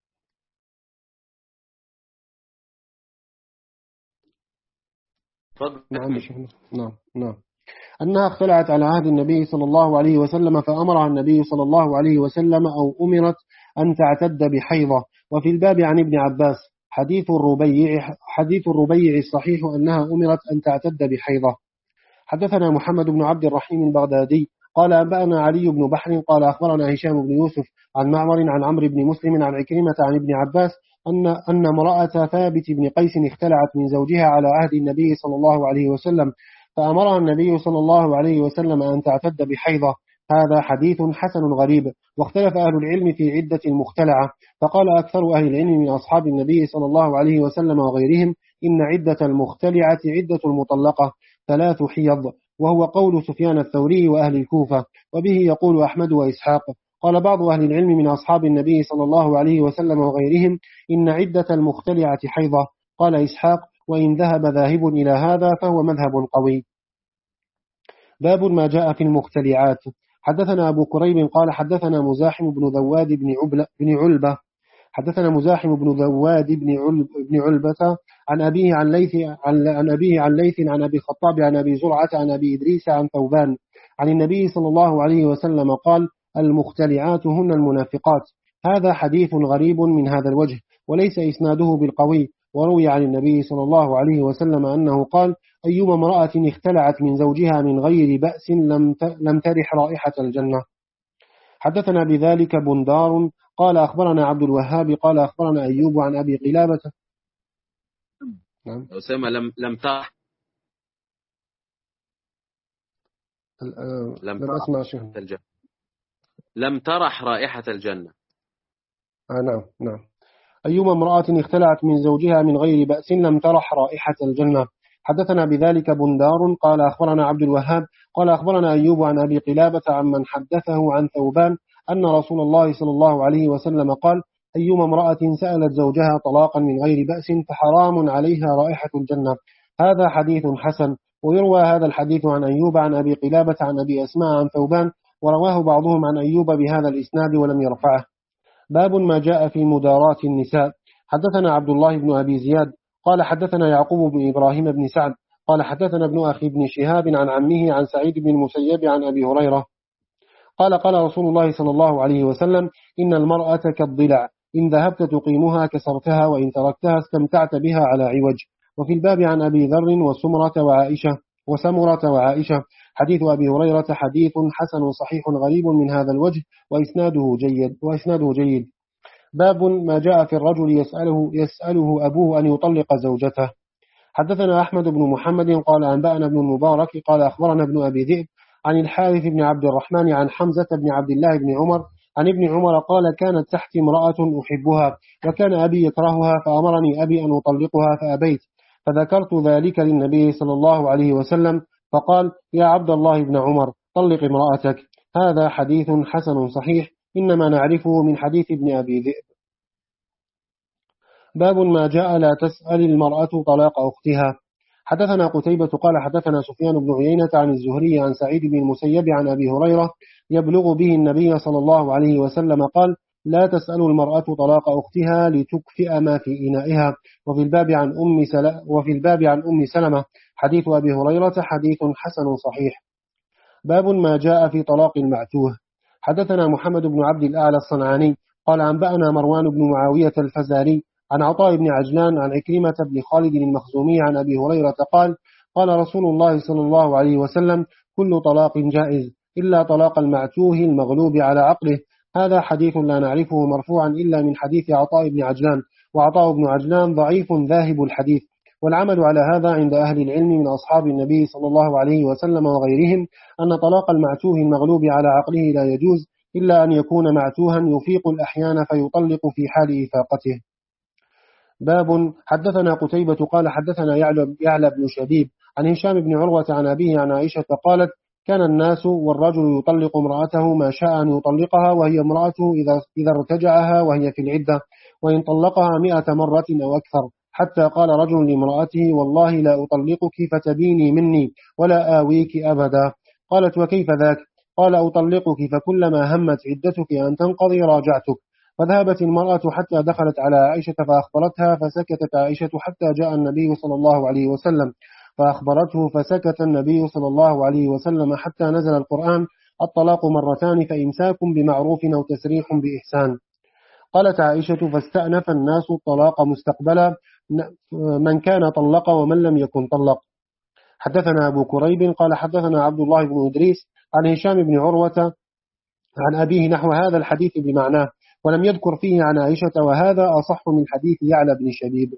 نعم نعم نعم أنها اختلعت على عهد النبي صلى الله عليه وسلم فأمرها النبي صلى الله عليه وسلم أو أمرت أن تعتد بحيضة. وفي الباب عن ابن عباس حديث الربيع حديث الربيع الصحيح أنها أمرت أن تعتد بحيضة. حدثنا محمد بن عبد الرحيم البغدادي قال أنبأنا علي بن بحر قال أخبرنا هشام بن يوسف عن معمر عن عمرو بن مسلم عن عكرمة عن ابن عباس أن أن امرأة ثابت بن قيس اختلعت من زوجها على عهد النبي صلى الله عليه وسلم فأمرها النبي صلى الله عليه وسلم أن تعتد بحيضة. هذا حديث حسن غريب. واختلف أهل العلم في عدة المختلعة فقال أكثر أهل العلم من أصحاب النبي صلى الله عليه وسلم وغيرهم إن عدة المختلعة عدة المطلقة ثلاث حيض، وهو قول سفيان الثوري وأهل الكوفة، وبه يقول أحمد وإسحاق. قال بعض أهل العلم من أصحاب النبي صلى الله عليه وسلم وغيرهم إن عدة المختلعة حيضة. قال إسحاق وإن ذهب ذاهب إلى هذا فهو مذهب قوي. باب ما جاء في المختلعات. حدثنا أبو كريب قال حدثنا مزاحم بن ذواد بن, بن علبة حدثنا مزاحم بن ذواد بن, علب بن علبة عن أبيه عن ليث عن, عن أبيه عن ليث عن أبي خطاب عن أبي زرعة عن أبي إدريس عن ثوبان عن النبي صلى الله عليه وسلم قال المختلعات هن المنافقات. هذا حديث غريب من هذا الوجه وليس إسناده بالقوي. وروي عن النبي صلى الله عليه وسلم أنه قال أيما امرأة اختلعت من زوجها من غير بأس لم لم ترح رائحة الجنة. حدثنا بذلك بندار قال أخبرنا عبد الوهاب قال أخبرنا أيوب عن أبي قلابة. نعم. أسامة لم لم ترح لم أسمع شيء. الجنة. لم ترح رائحة الجنة. آه نعم نعم. أيما امرأة اختلعت من زوجها من غير بأس لم ترح رائحة الجنة. حدثنا بذلك بندار قال أخبرنا عبد الوهاب قال أخبرنا أيوب عن أبي قلابة عن من حدثه عن ثوبان أن رسول الله صلى الله عليه وسلم قال أيما امرأة سألت زوجها طلاقا من غير بأس فحرام عليها رائحة الجنة. هذا حديث حسن. ويروى هذا الحديث عن أيوب عن أبي قلابة عن أبي أسماء عن ثوبان ورواه بعضهم عن أيوب بهذا الإسناد ولم يرفعه. باب ما جاء في مداراة النساء. حدثنا عبد الله بن أبي زياد قال حدثنا يعقوب بن إبراهيم بن سعد قال حدثنا ابن أخي بن شهاب عن عمه عن سعيد بن المسيب عن أبي هريرة قال قال رسول الله صلى الله عليه وسلم إن المرأة كالضلع إن ذهبت تقيمها كسرتها وإن تركتها استمتعت بها على عوج. وفي الباب عن أبي ذر وسمرة وعائشة وسمرة وعائشة. حديث أبي هريرة حديث حسن صحيح غريب من هذا الوجه وإسناده جيد وإسناده جيد. باب ما جاء في الرجل يسأله, يسأله أبوه أن يطلق زوجته. حدثنا أحمد بن محمد قال أنبأنا ابن المبارك قال أخبرنا ابن أبي ذئب عن الحارث بن عبد الرحمن عن حمزة بن عبد الله بن عمر عن ابن عمر قال كانت تحتي امرأة أحبها وكان أبي يكرهها فأمرني أبي أن أطلقها فأبيت فذكرت ذلك للنبي صلى الله عليه وسلم فقال يا عبد الله بن عمر طلق امرأتك. هذا حديث حسن صحيح إنما نعرفه من حديث ابن أبي ذئب. باب ما جاء لا تسأل المرأة طلاق أختها. حدثنا قتيبة قال حدثنا سفيان بن عيينة عن الزهري عن سعيد بن المسيب عن أبي هريرة يبلغ به النبي صلى الله عليه وسلم قال لا تسأل المرأة طلاق أختها لتكفئ ما في إنائها. وفي الباب عن أم سلمة وفي الباب عن أم سلمة حديث أبي هريرة حديث حسن صحيح. باب ما جاء في طلاق المعتوه. حدثنا محمد بن عبد الأعلى الصنعاني قال أنبأنا مروان بن معاوية الفزاري عن عطاء بن عجلان عن عكرمة بن خالد المخزومي عن أبي هريرة قال قال رسول الله صلى الله عليه وسلم كل طلاق جائز إلا طلاق المعتوه المغلوب على عقله. هذا حديث لا نعرفه مرفوعا إلا من حديث عطاء بن عجلان، وعطاء بن عجلان ضعيف ذاهب الحديث. والعمل على هذا عند أهل العلم من أصحاب النبي صلى الله عليه وسلم وغيرهم أن طلاق المعتوه المغلوب على عقله لا يجوز إلا أن يكون معتوها يفيق الأحيان فيطلق في حال إفاقته. باب حدثنا قتيبة قال حدثنا يعلى بن شبيب عن هشام بن عروة عن أبيه عن عائشة قالت كان الناس والرجل يطلق امرأته ما شاء أن يطلقها وهي امرأته إذا, إذا ارتجعها وهي في العدة، وإن طلقها مئة مرة أو أكثر، حتى قال رجل لامرأته والله لا أطلقك فتبيني مني ولا آويك أبدا. قالت وكيف ذاك؟ قال أطلقك فكلما همت عدتك أن تنقضي راجعتك. فذهبت المرأة حتى دخلت على عائشة فأخبرتها فسكتت عائشة حتى جاء النبي صلى الله عليه وسلم فأخبرته فسكت النبي صلى الله عليه وسلم حتى نزل القرآن الطلاق مرتان فإمساك بمعروف أو تسريح بإحسان. قالت عائشة فاستأنف الناس الطلاق مستقبلا من كان طلق ومن لم يكن طلق. حدثنا أبو كريب قال حدثنا عبد الله بن إدريس عن هشام بن عروة عن أبيه نحو هذا الحديث بمعناه ولم يذكر فيه عن عائشة، وهذا أصح من حديث يعلى بن شبيب.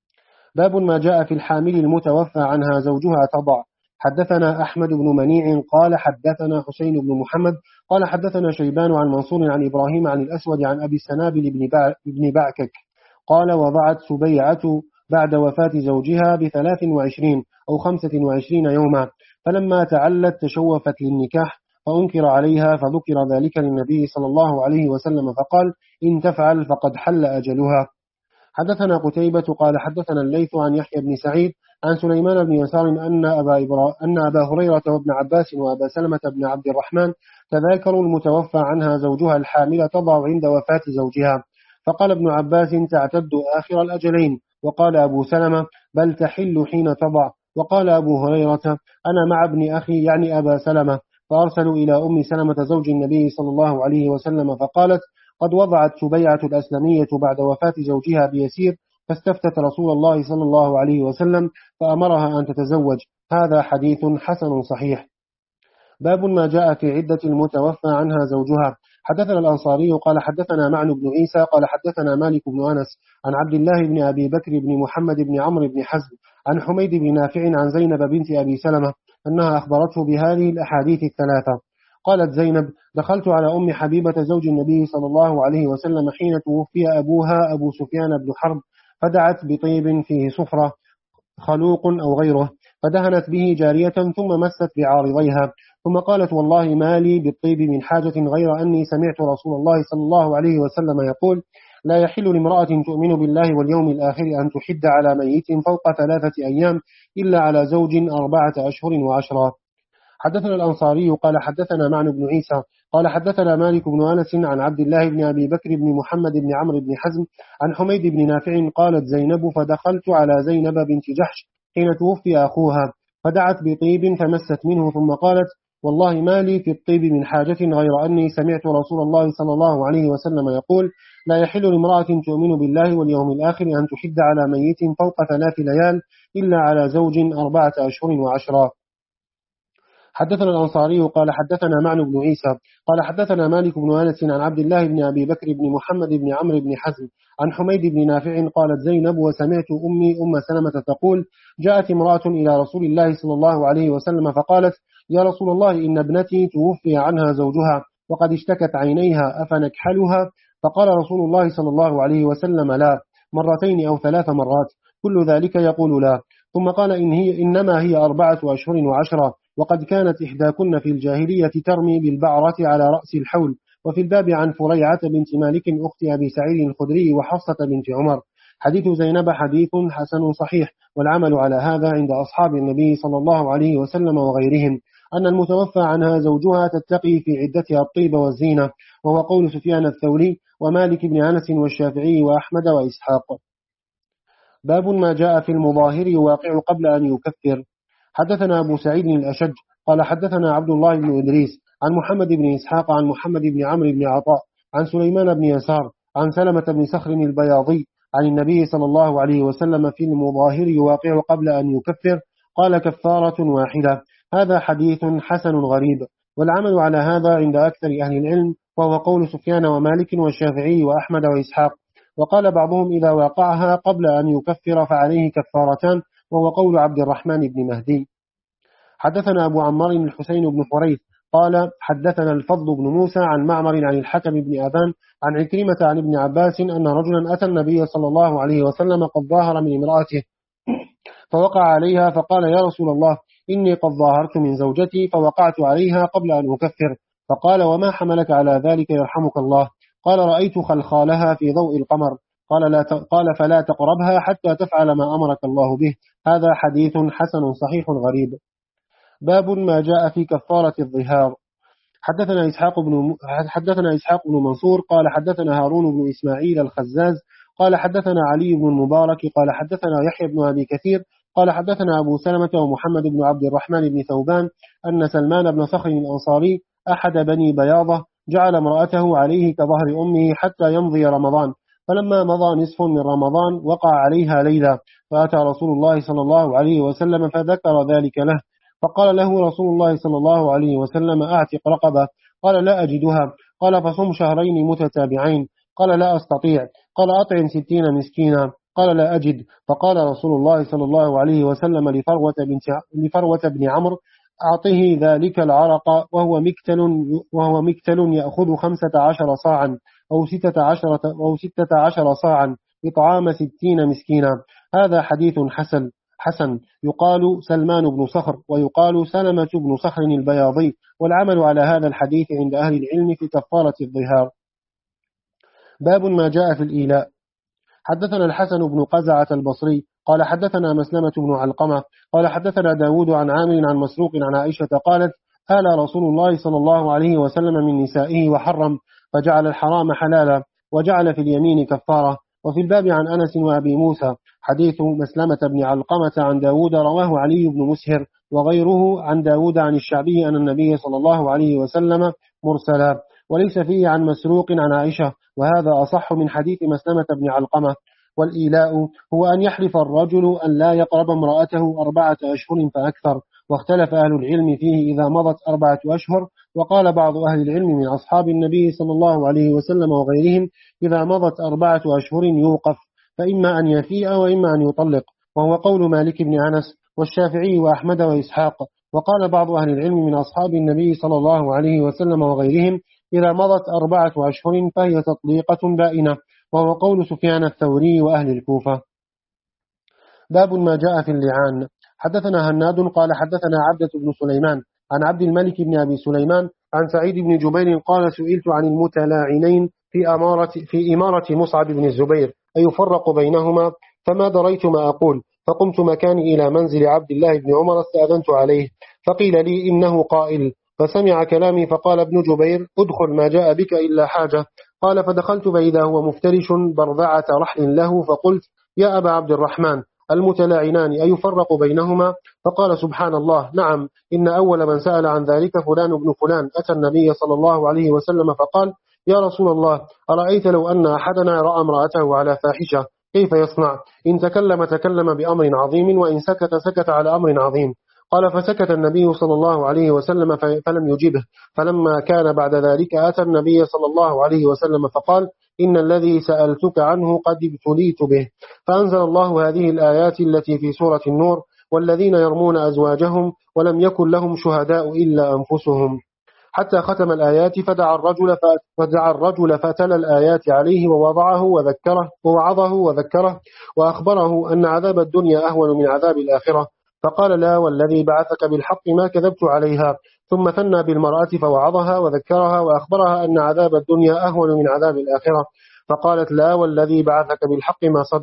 باب ما جاء في الحامل المتوفى عنها زوجها تضع. حدثنا أحمد بن منيع قال حدثنا حسين بن محمد قال حدثنا شيبان عن منصور عن إبراهيم عن الأسود عن أبي السنابل بن بعكك قال وضعت سبيعة بعد وفاة زوجها بثلاث وعشرين أو خمسة وعشرين يوما، فلما تعلت تشوفت للنكاح فأنكر عليها فذكر ذلك للنبي صلى الله عليه وسلم فقال إن تفعل فقد حل أجلها. حدثنا قتيبة قال حدثنا الليث عن يحيى بن سعيد عن سليمان بن يسار أن أبا, إبرا... أن أبا هريرة وابن عباس وأبا سلمة بن عبد الرحمن تذاكروا المتوفى عنها زوجها الحامل تضع عند وفاة زوجها، فقال ابن عباس تعتد آخر الأجلين، وقال أبو سلمة بل تحل حين تضع، وقال أبو هريرة أنا مع ابن أخي يعني أبا سلمة، فأرسلوا إلى أم سلمة زوج النبي صلى الله عليه وسلم فقالت قد وضعت سبيعة الأسلمية بعد وفاة زوجها بيسير، فاستفتت رسول الله صلى الله عليه وسلم فأمرها أن تتزوج. هذا حديث حسن صحيح. باب ما جاء في عدة المتوفى عنها زوجها. حدثنا الأنصاري قال حدثنا معن بن عيسى قال حدثنا مالك بن أنس عن عبد الله بن أبي بكر بن محمد بن عمرو بن حزم عن حميد بن نافع عن زينب بنت أبي سلمة أنها أخبرته بهذه الأحاديث الثلاثة. قالت زينب دخلت على أم حبيبة زوج النبي صلى الله عليه وسلم حين توفي أبوها أبو سفيان بن حرب، فدعت بطيب فيه صفرة خلوق أو غيره فدهنت به جارية ثم مست بعارضيها، ثم قالت والله ما لي بالطيب من حاجة غير أني سمعت رسول الله صلى الله عليه وسلم يقول لا يحل لامرأة تؤمن بالله واليوم الآخر أن تحد على ميت فوق ثلاثة أيام إلا على زوج أربعة أشهر وعشرة. حدثنا الأنصاري قال حدثنا معن بن عيسى قال حدثنا مالك بن أنس عن عبد الله بن أبي بكر بن محمد بن عمرو بن حزم عن حميد بن نافع قالت زينب فدخلت على زينب بنت جحش حين توفي أخوها فدعت بطيب فمست منه، ثم قالت والله ما لي في الطيب من حاجة غير أني سمعت رسول الله صلى الله عليه وسلم يقول لا يحل لامرأة تؤمن بالله واليوم الآخر أن تحد على ميت فوق ثلاث ليال إلا على زوج أربعة أشهر وعشرة. حدثنا الأنصاري قال حدثنا معن بن عيسى قال حدثنا مالك بن أنس عن عبد الله بن أبي بكر بن محمد بن عمرو بن حزم عن حميد بن نافع قالت زينب وسمعت أمي أم سلمة تقول جاءت امرأة إلى رسول الله صلى الله عليه وسلم فقالت يا رسول الله إن ابنتي توفي عنها زوجها وقد اشتكت عينيها أفنكحلها؟ فقال رسول الله صلى الله عليه وسلم لا، مرتين أو ثلاث مرات، كل ذلك يقول لا. ثم قال إن هي إنما هي أربعة أشهر وعشرة، وقد كانت إحداكن في الجاهلية ترمي بالبعرة على رأس الحول. وفي الباب عن فريعة بنت مالك أخت أبي سعيد الخدري وحفصة بنت عمر. حديث زينب حديث حسن صحيح، والعمل على هذا عند أصحاب النبي صلى الله عليه وسلم وغيرهم أن المتوفى عنها زوجها تتقي في عدتها الطيب والزينة، وهو قول سفيان الثوري ومالك بن أنس والشافعي وأحمد وإسحاق. باب ما جاء في المظاهر يواقع قبل أن يكفر. حدثنا أبو سعيد الأشج قال حدثنا عبد الله بن إدريس عن محمد بن إسحاق عن محمد بن عمرو بن عطاء عن سليمان بن يسار عن سلمة بن صخر البياضي عن النبي صلى الله عليه وسلم في المظاهر يواقع قبل أن يكفر قال كفارة واحدة. هذا حديث حسن غريب، والعمل على هذا عند أكثر أهل العلم، وهو قول سفيان ومالك والشافعي وأحمد وإسحاق. وقال بعضهم إذا واقعها قبل أن يكفر فعليه كفارتان، وهو قول عبد الرحمن بن مهدي. حدثنا أبو عمار الحسين بن حريث قال حدثنا الفضل بن موسى عن معمر عن الحكم بن أبان عن عكرمة عن ابن عباس أن رجلا أتى النبي صلى الله عليه وسلم قد ظاهر من امرأته فوقع عليها فقال يا رسول الله إني قد ظاهرت من زوجتي فوقعت عليها قبل أن أكفر. فقال وما حملك على ذلك يرحمك الله؟ قال رأيت خلخالها في ضوء القمر. قال, لا ت... قال فلا تقربها حتى تفعل ما أمرك الله به. هذا حديث حسن صحيح غريب. باب ما جاء في كفارة الظهار. حدثنا إسحاق بن حدثنا إسحاق بن منصور قال حدثنا هارون بن إسماعيل الخزاز قال حدثنا علي بن المبارك قال حدثنا يحيى بن أبي كثير قال حدثنا أبو سلمة ومحمد بن عبد الرحمن بن ثوبان أن سلمان بن صخر الأنصاري أحد بني بياضة جعل امرأته عليه كظهر أمه حتى يمضي رمضان، فلما مضى نصف من رمضان وقع عليها ليلة، فأتى رسول الله صلى الله عليه وسلم فذكر ذلك له، فقال له رسول الله صلى الله عليه وسلم أعتق رقبة. قال لا أجدها. قال فصم شهرين متتابعين. قال لا أستطيع. قال أطعم ستين مسكينا. قال لا أجد. فقال رسول الله صلى الله عليه وسلم لفروة, بنت لفروة بن عمرو أعطه ذلك العرق وهو مكتل, وهو مكتل يأخذ خمسة عشر صاعا أو ستة عشر, أو ستة عشر صاعا إطعام ستين مسكينا. هذا حديث حسن حسن يقال سلمان بن صخر ويقال سلمة بن صخر البياضي، والعمل على هذا الحديث عند أهل العلم في كفارة الظهار. باب ما جاء في الإيلاء. حدثنا الحسن بن قزعة البصري قال حدثنا مسلمة بن علقمة قال حدثنا داود عن عامر عن مسروق عن عائشة قالت آل رسول الله صلى الله عليه وسلم من نسائه وحرم، فجعل الحرام حلالا وجعل في اليمين كفارة. وفي الباب عن أنس وأبي موسى حديث مسلمة بن علقمة عن داود رواه علي بن مسهر وغيره عن داود عن الشعبي أن النبي صلى الله عليه وسلم مرسلا، وليس فيه عن مسروق عن عائشة، وهذا أصح من حديث مسلمة بن علقمة. والإيلاء هو أن يحلف الرجل أن لا يقرب امرأته أربعة أشهر فأكثر، واختلف أهل العلم فيه إذا مضت أربعة أشهر، وقال بعض أهل العلم من أصحاب النبي صلى الله عليه وسلم وغيرهم إذا مضت أربعة أشهر يوقف، فإما أن يفيء وإما أن يطلق، وهو قول مالك بن أنس والشافعي وأحمد وإسحاق. وقال بعض أهل العلم من أصحاب النبي صلى الله عليه وسلم وغيرهم إذا مضت أربعة أشهر فهي تطليقة بائنة، وهو قول سفيان الثوري وأهل الكوفة. باب ما جاء في اللعان. حدثنا هناد قال حدثنا عبدة بن سليمان عن عبد الملك بن أبي سليمان عن سعيد بن جبير قال سئلت عن المتلاعنين في أمارة, في إمارة مصعب بن الزبير أيفرق بينهما، فما دريت ما أقول، فقمت مكاني إلى منزل عبد الله بن عمر استأذنت عليه، فقيل لي إنه قائل، فسمع كلامي فقال ابن جبير ادخل ما جاء بك إلا حاجة. قال فدخلت فإذا هو مفترش برذعة رحل له، فقلت يا أبا عبد الرحمن المتلاعنان أيفرق بينهما؟ فقال سبحان الله نعم، إن أول من سأل عن ذلك فلان بن فلان أتى النبي صلى الله عليه وسلم فقال يا رسول الله أرأيت لو أن أحدنا رأى امرأته على فاحشة كيف يصنع؟ إن تكلم تكلم بأمر عظيم، وإن سكت سكت على أمر عظيم. قال فسكت النبي صلى الله عليه وسلم فلم يجبه، فلما كان بعد ذلك أتى النبي صلى الله عليه وسلم فقال إن الذي سألتك عنه قد ابتليت به، فأنزل الله هذه الآيات التي في سورة النور والذين يرمون أزواجهم ولم يكن لهم شهداء إلا أنفسهم، حتى ختم الآيات. فدعا الرجل فدعا الرجل فتلا الآيات عليه ووضعه وذكره ووعظه وذكره وأخبره أن عذاب الدنيا أهون من عذاب الآخرة، فقال لا والذي بعثك بالحق ما كذبت عليها، ثم ثنى بالمرأة فوعظها وذكرها وأخبرها أن عذاب الدنيا أهون من عذاب الآخرة، فقالت لا والذي بعثك بالحق ما صدق،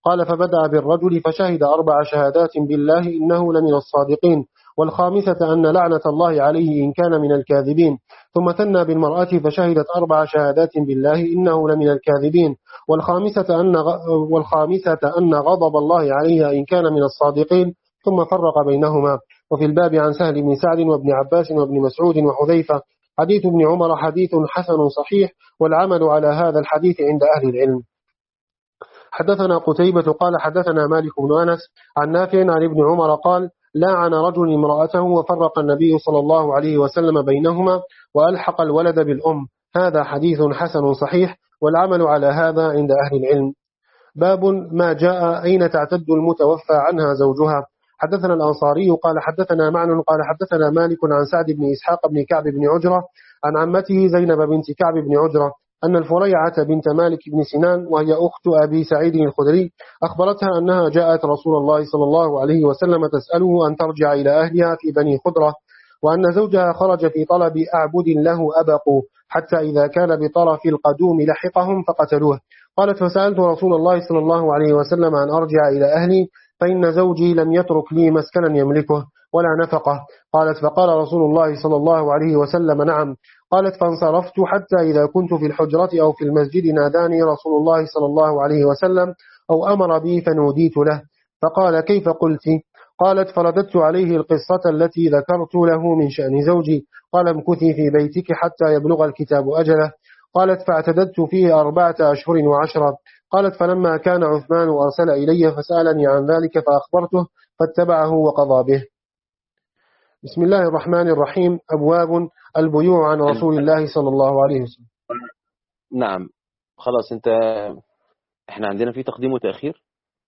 قال فبدأ بالرجل فشهد أربع شهادات بالله إنه لمن الصادقين، والخامسة أن لعنة الله عليه إن كان من الكاذبين، ثم ثنى بالمرأة فشهدت أربع شهادات بالله إنه لمن الكاذبين، والخامسة أن والخامسة أن غضب الله عليها إن كان من الصادقين، ثم فرق بينهما. وفي الباب عن سهل بن سعد وابن عباس وابن مسعود وحذيفة. حديث ابن عمر حديث حسن صحيح، والعمل على هذا الحديث عند أهل العلم. حدثنا قتيبة قال حدثنا مالك بن أنس عن نافع عن ابن عمر قال لعن رجل امرأته وفرق النبي صلى الله عليه وسلم بينهما وألحق الولد بالأم. هذا حديث حسن صحيح، والعمل على هذا عند أهل العلم. باب ما جاء أين تعتد المتوفى عنها زوجها. حدثنا الأنصاري قال حدثنا معن قال حدثنا مالك عن سعد بن إسحاق بن كعب بن عجرة عن عمته زينب بنت كعب بن عجرة أن الفريعة بنت مالك بن سنان وهي أخت أبي سعيد الخدري أخبرتها أنها جاءت رسول الله صلى الله عليه وسلم تسأله أن ترجع إلى أهلها في بني خضرة، وأن زوجها خرج في طلب أعبد له أبقوا حتى إذا كان بطرف القدوم لحقهم فقتلوه. قالت فسألت رسول الله صلى الله عليه وسلم أن أرجع إلى أهلي فإن زوجي لم يترك لي مسكنا يملكه ولا نفقه. قالت فقال رسول الله صلى الله عليه وسلم نعم. قالت فانصرفت حتى إذا كنت في الحجرة أو في المسجد ناداني رسول الله صلى الله عليه وسلم أو أمر بي فنوديت له فقال كيف قلت؟ قالت فرددت عليه القصة التي ذكرت له من شأن زوجي. قال امكثي في بيتك حتى يبلغ الكتاب أجله. قالت فاعتددت فيه أربعة أشهر وعشرة. قالت فلما كان عثمان أرسل إلي فسألني عن ذلك فأخبرته فاتبعه وقضى به. بسم الله الرحمن الرحيم. أبواب البيوع عن رسول الله صلى الله عليه وسلم. نعم خلاص انت احنا عندنا في تقديم وتأخير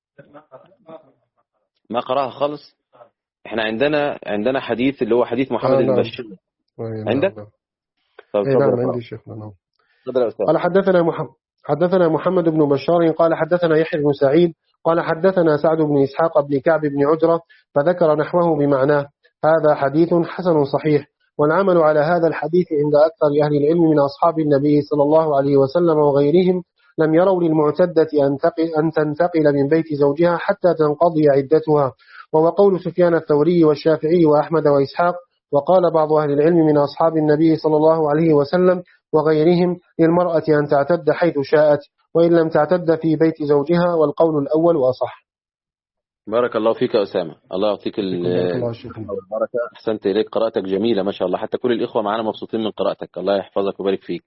ما قراها خالص. احنا عندنا عندنا حديث اللي هو حديث محمد بن بشير عندك؟ طب نعم عندي شيخنا. نعم. تفضل. قال حدثنا محمد حدثنا محمد بن بشار قال حدثنا يحيى بن سعيد قال حدثنا سعد بن إسحاق بن كعب بن عجرة فذكر نحوه بمعناه. هذا حديث حسن صحيح، والعمل على هذا الحديث عند أكثر أهل العلم من أصحاب النبي صلى الله عليه وسلم وغيرهم لم يروا للمعتدة أن تنتقل من بيت زوجها حتى تنقضي عدتها، وهو قول سفيان الثوري والشافعي وأحمد وإسحاق. وقال بعض أهل العلم من أصحاب النبي صلى الله عليه وسلم وغيرهم للمرأة أن تعتد حيث شاءت وإن لم تعتد في بيت زوجها، والقول الأول وأصح. بارك الله فيك يا أسامة، الله يعطيك البركة. أحسنت إليك، قراءتك جميلة ما شاء الله، حتى كل الإخوة معنا مبسوطين من قراءتك، الله يحفظك ويبارك فيك.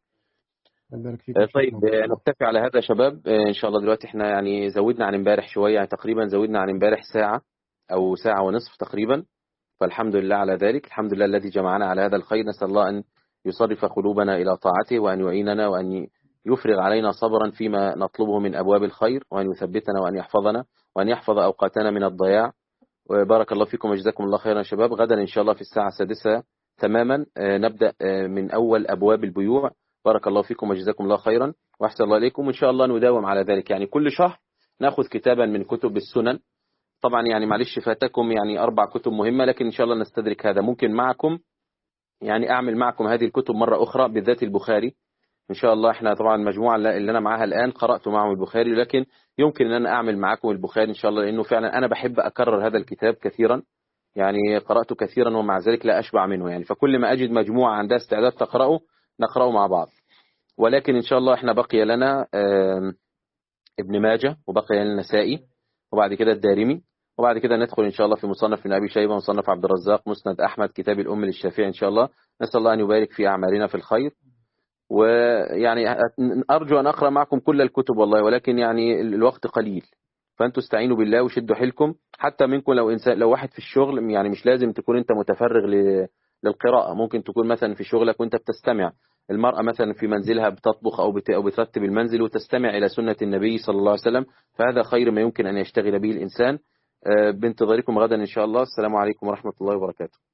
طيب نكتفي على هذا يا شباب إن شاء الله. دلوقتي احنا يعني زودنا عن امبارح شوية، يعني تقريبا زودنا عن امبارح ساعة أو ساعة ونصف تقريبا، فالحمد لله على ذلك. الحمد لله الذي جمعنا على هذا الخير، نسأل الله أن يصرف قلوبنا إلى طاعته وأن يعيننا وأن يفرغ علينا صبرا فيما نطلبه من أبواب الخير، وأن يثبتنا وأن يحفظنا وأن يحفظ أوقاتنا من الضياع. وبارك الله فيكم وجزاكم الله خيرا يا شباب. غدا إن شاء الله في الساعة السادسة تماما نبدأ من أول أبواب البيوع. بارك الله فيكم وجزاكم الله خيرا وأحسن الله إليكم، وإن شاء الله نداوم على ذلك. يعني كل شهر نأخذ كتابا من كتب السنن. طبعا يعني معلش فاتكم يعني أربع كتب مهمة، لكن إن شاء الله نستدرك هذا. ممكن معكم يعني أعمل معكم هذه الكتب مرة أخرى، بالذات البخاري إن شاء الله. إحنا طبعا المجموعة اللي أنا معاها الآن قرأت معهم البخاري، لكن يمكن أن أنا أعمل معكم البخاري إن شاء الله، لأنه فعلا أنا بحب أكرر هذا الكتاب كثيرا، يعني قرأته كثيرا ومع ذلك لا أشبع منه. يعني فكل ما أجد مجموعة عندها استعداد تقرأه نقرأه مع بعض. ولكن إن شاء الله إحنا بقي لنا ابن ماجه، وبقي لنا النسائي، وبعد كده الدارمي، وبعد كده ندخل إن شاء الله في مصنف من أبي شيبة، مصنف عبد الرزاق، مسند أحمد، كتاب الأم للشافعي إن شاء الله. نسأل الله أن يبارك في أعمالنا في الخير. ويعني أرجو أن أقرأ معكم كل الكتب والله، ولكن يعني الوقت قليل، فأنتوا استعينوا بالله وشدوا حيلكم. حتى منكم لو إنسان لو واحد في الشغل، يعني مش لازم تكون أنت متفرغ للقراءة، ممكن تكون مثلا في شغلك وأنت بتستمع. المرأة مثلا في منزلها بتطبخ أو أو بترتب المنزل وتستمع إلى سنة النبي صلى الله عليه وسلم، فهذا خير ما يمكن أن يشتغل به الإنسان. بانتظاركم غدا إن شاء الله. السلام عليكم ورحمة الله وبركاته.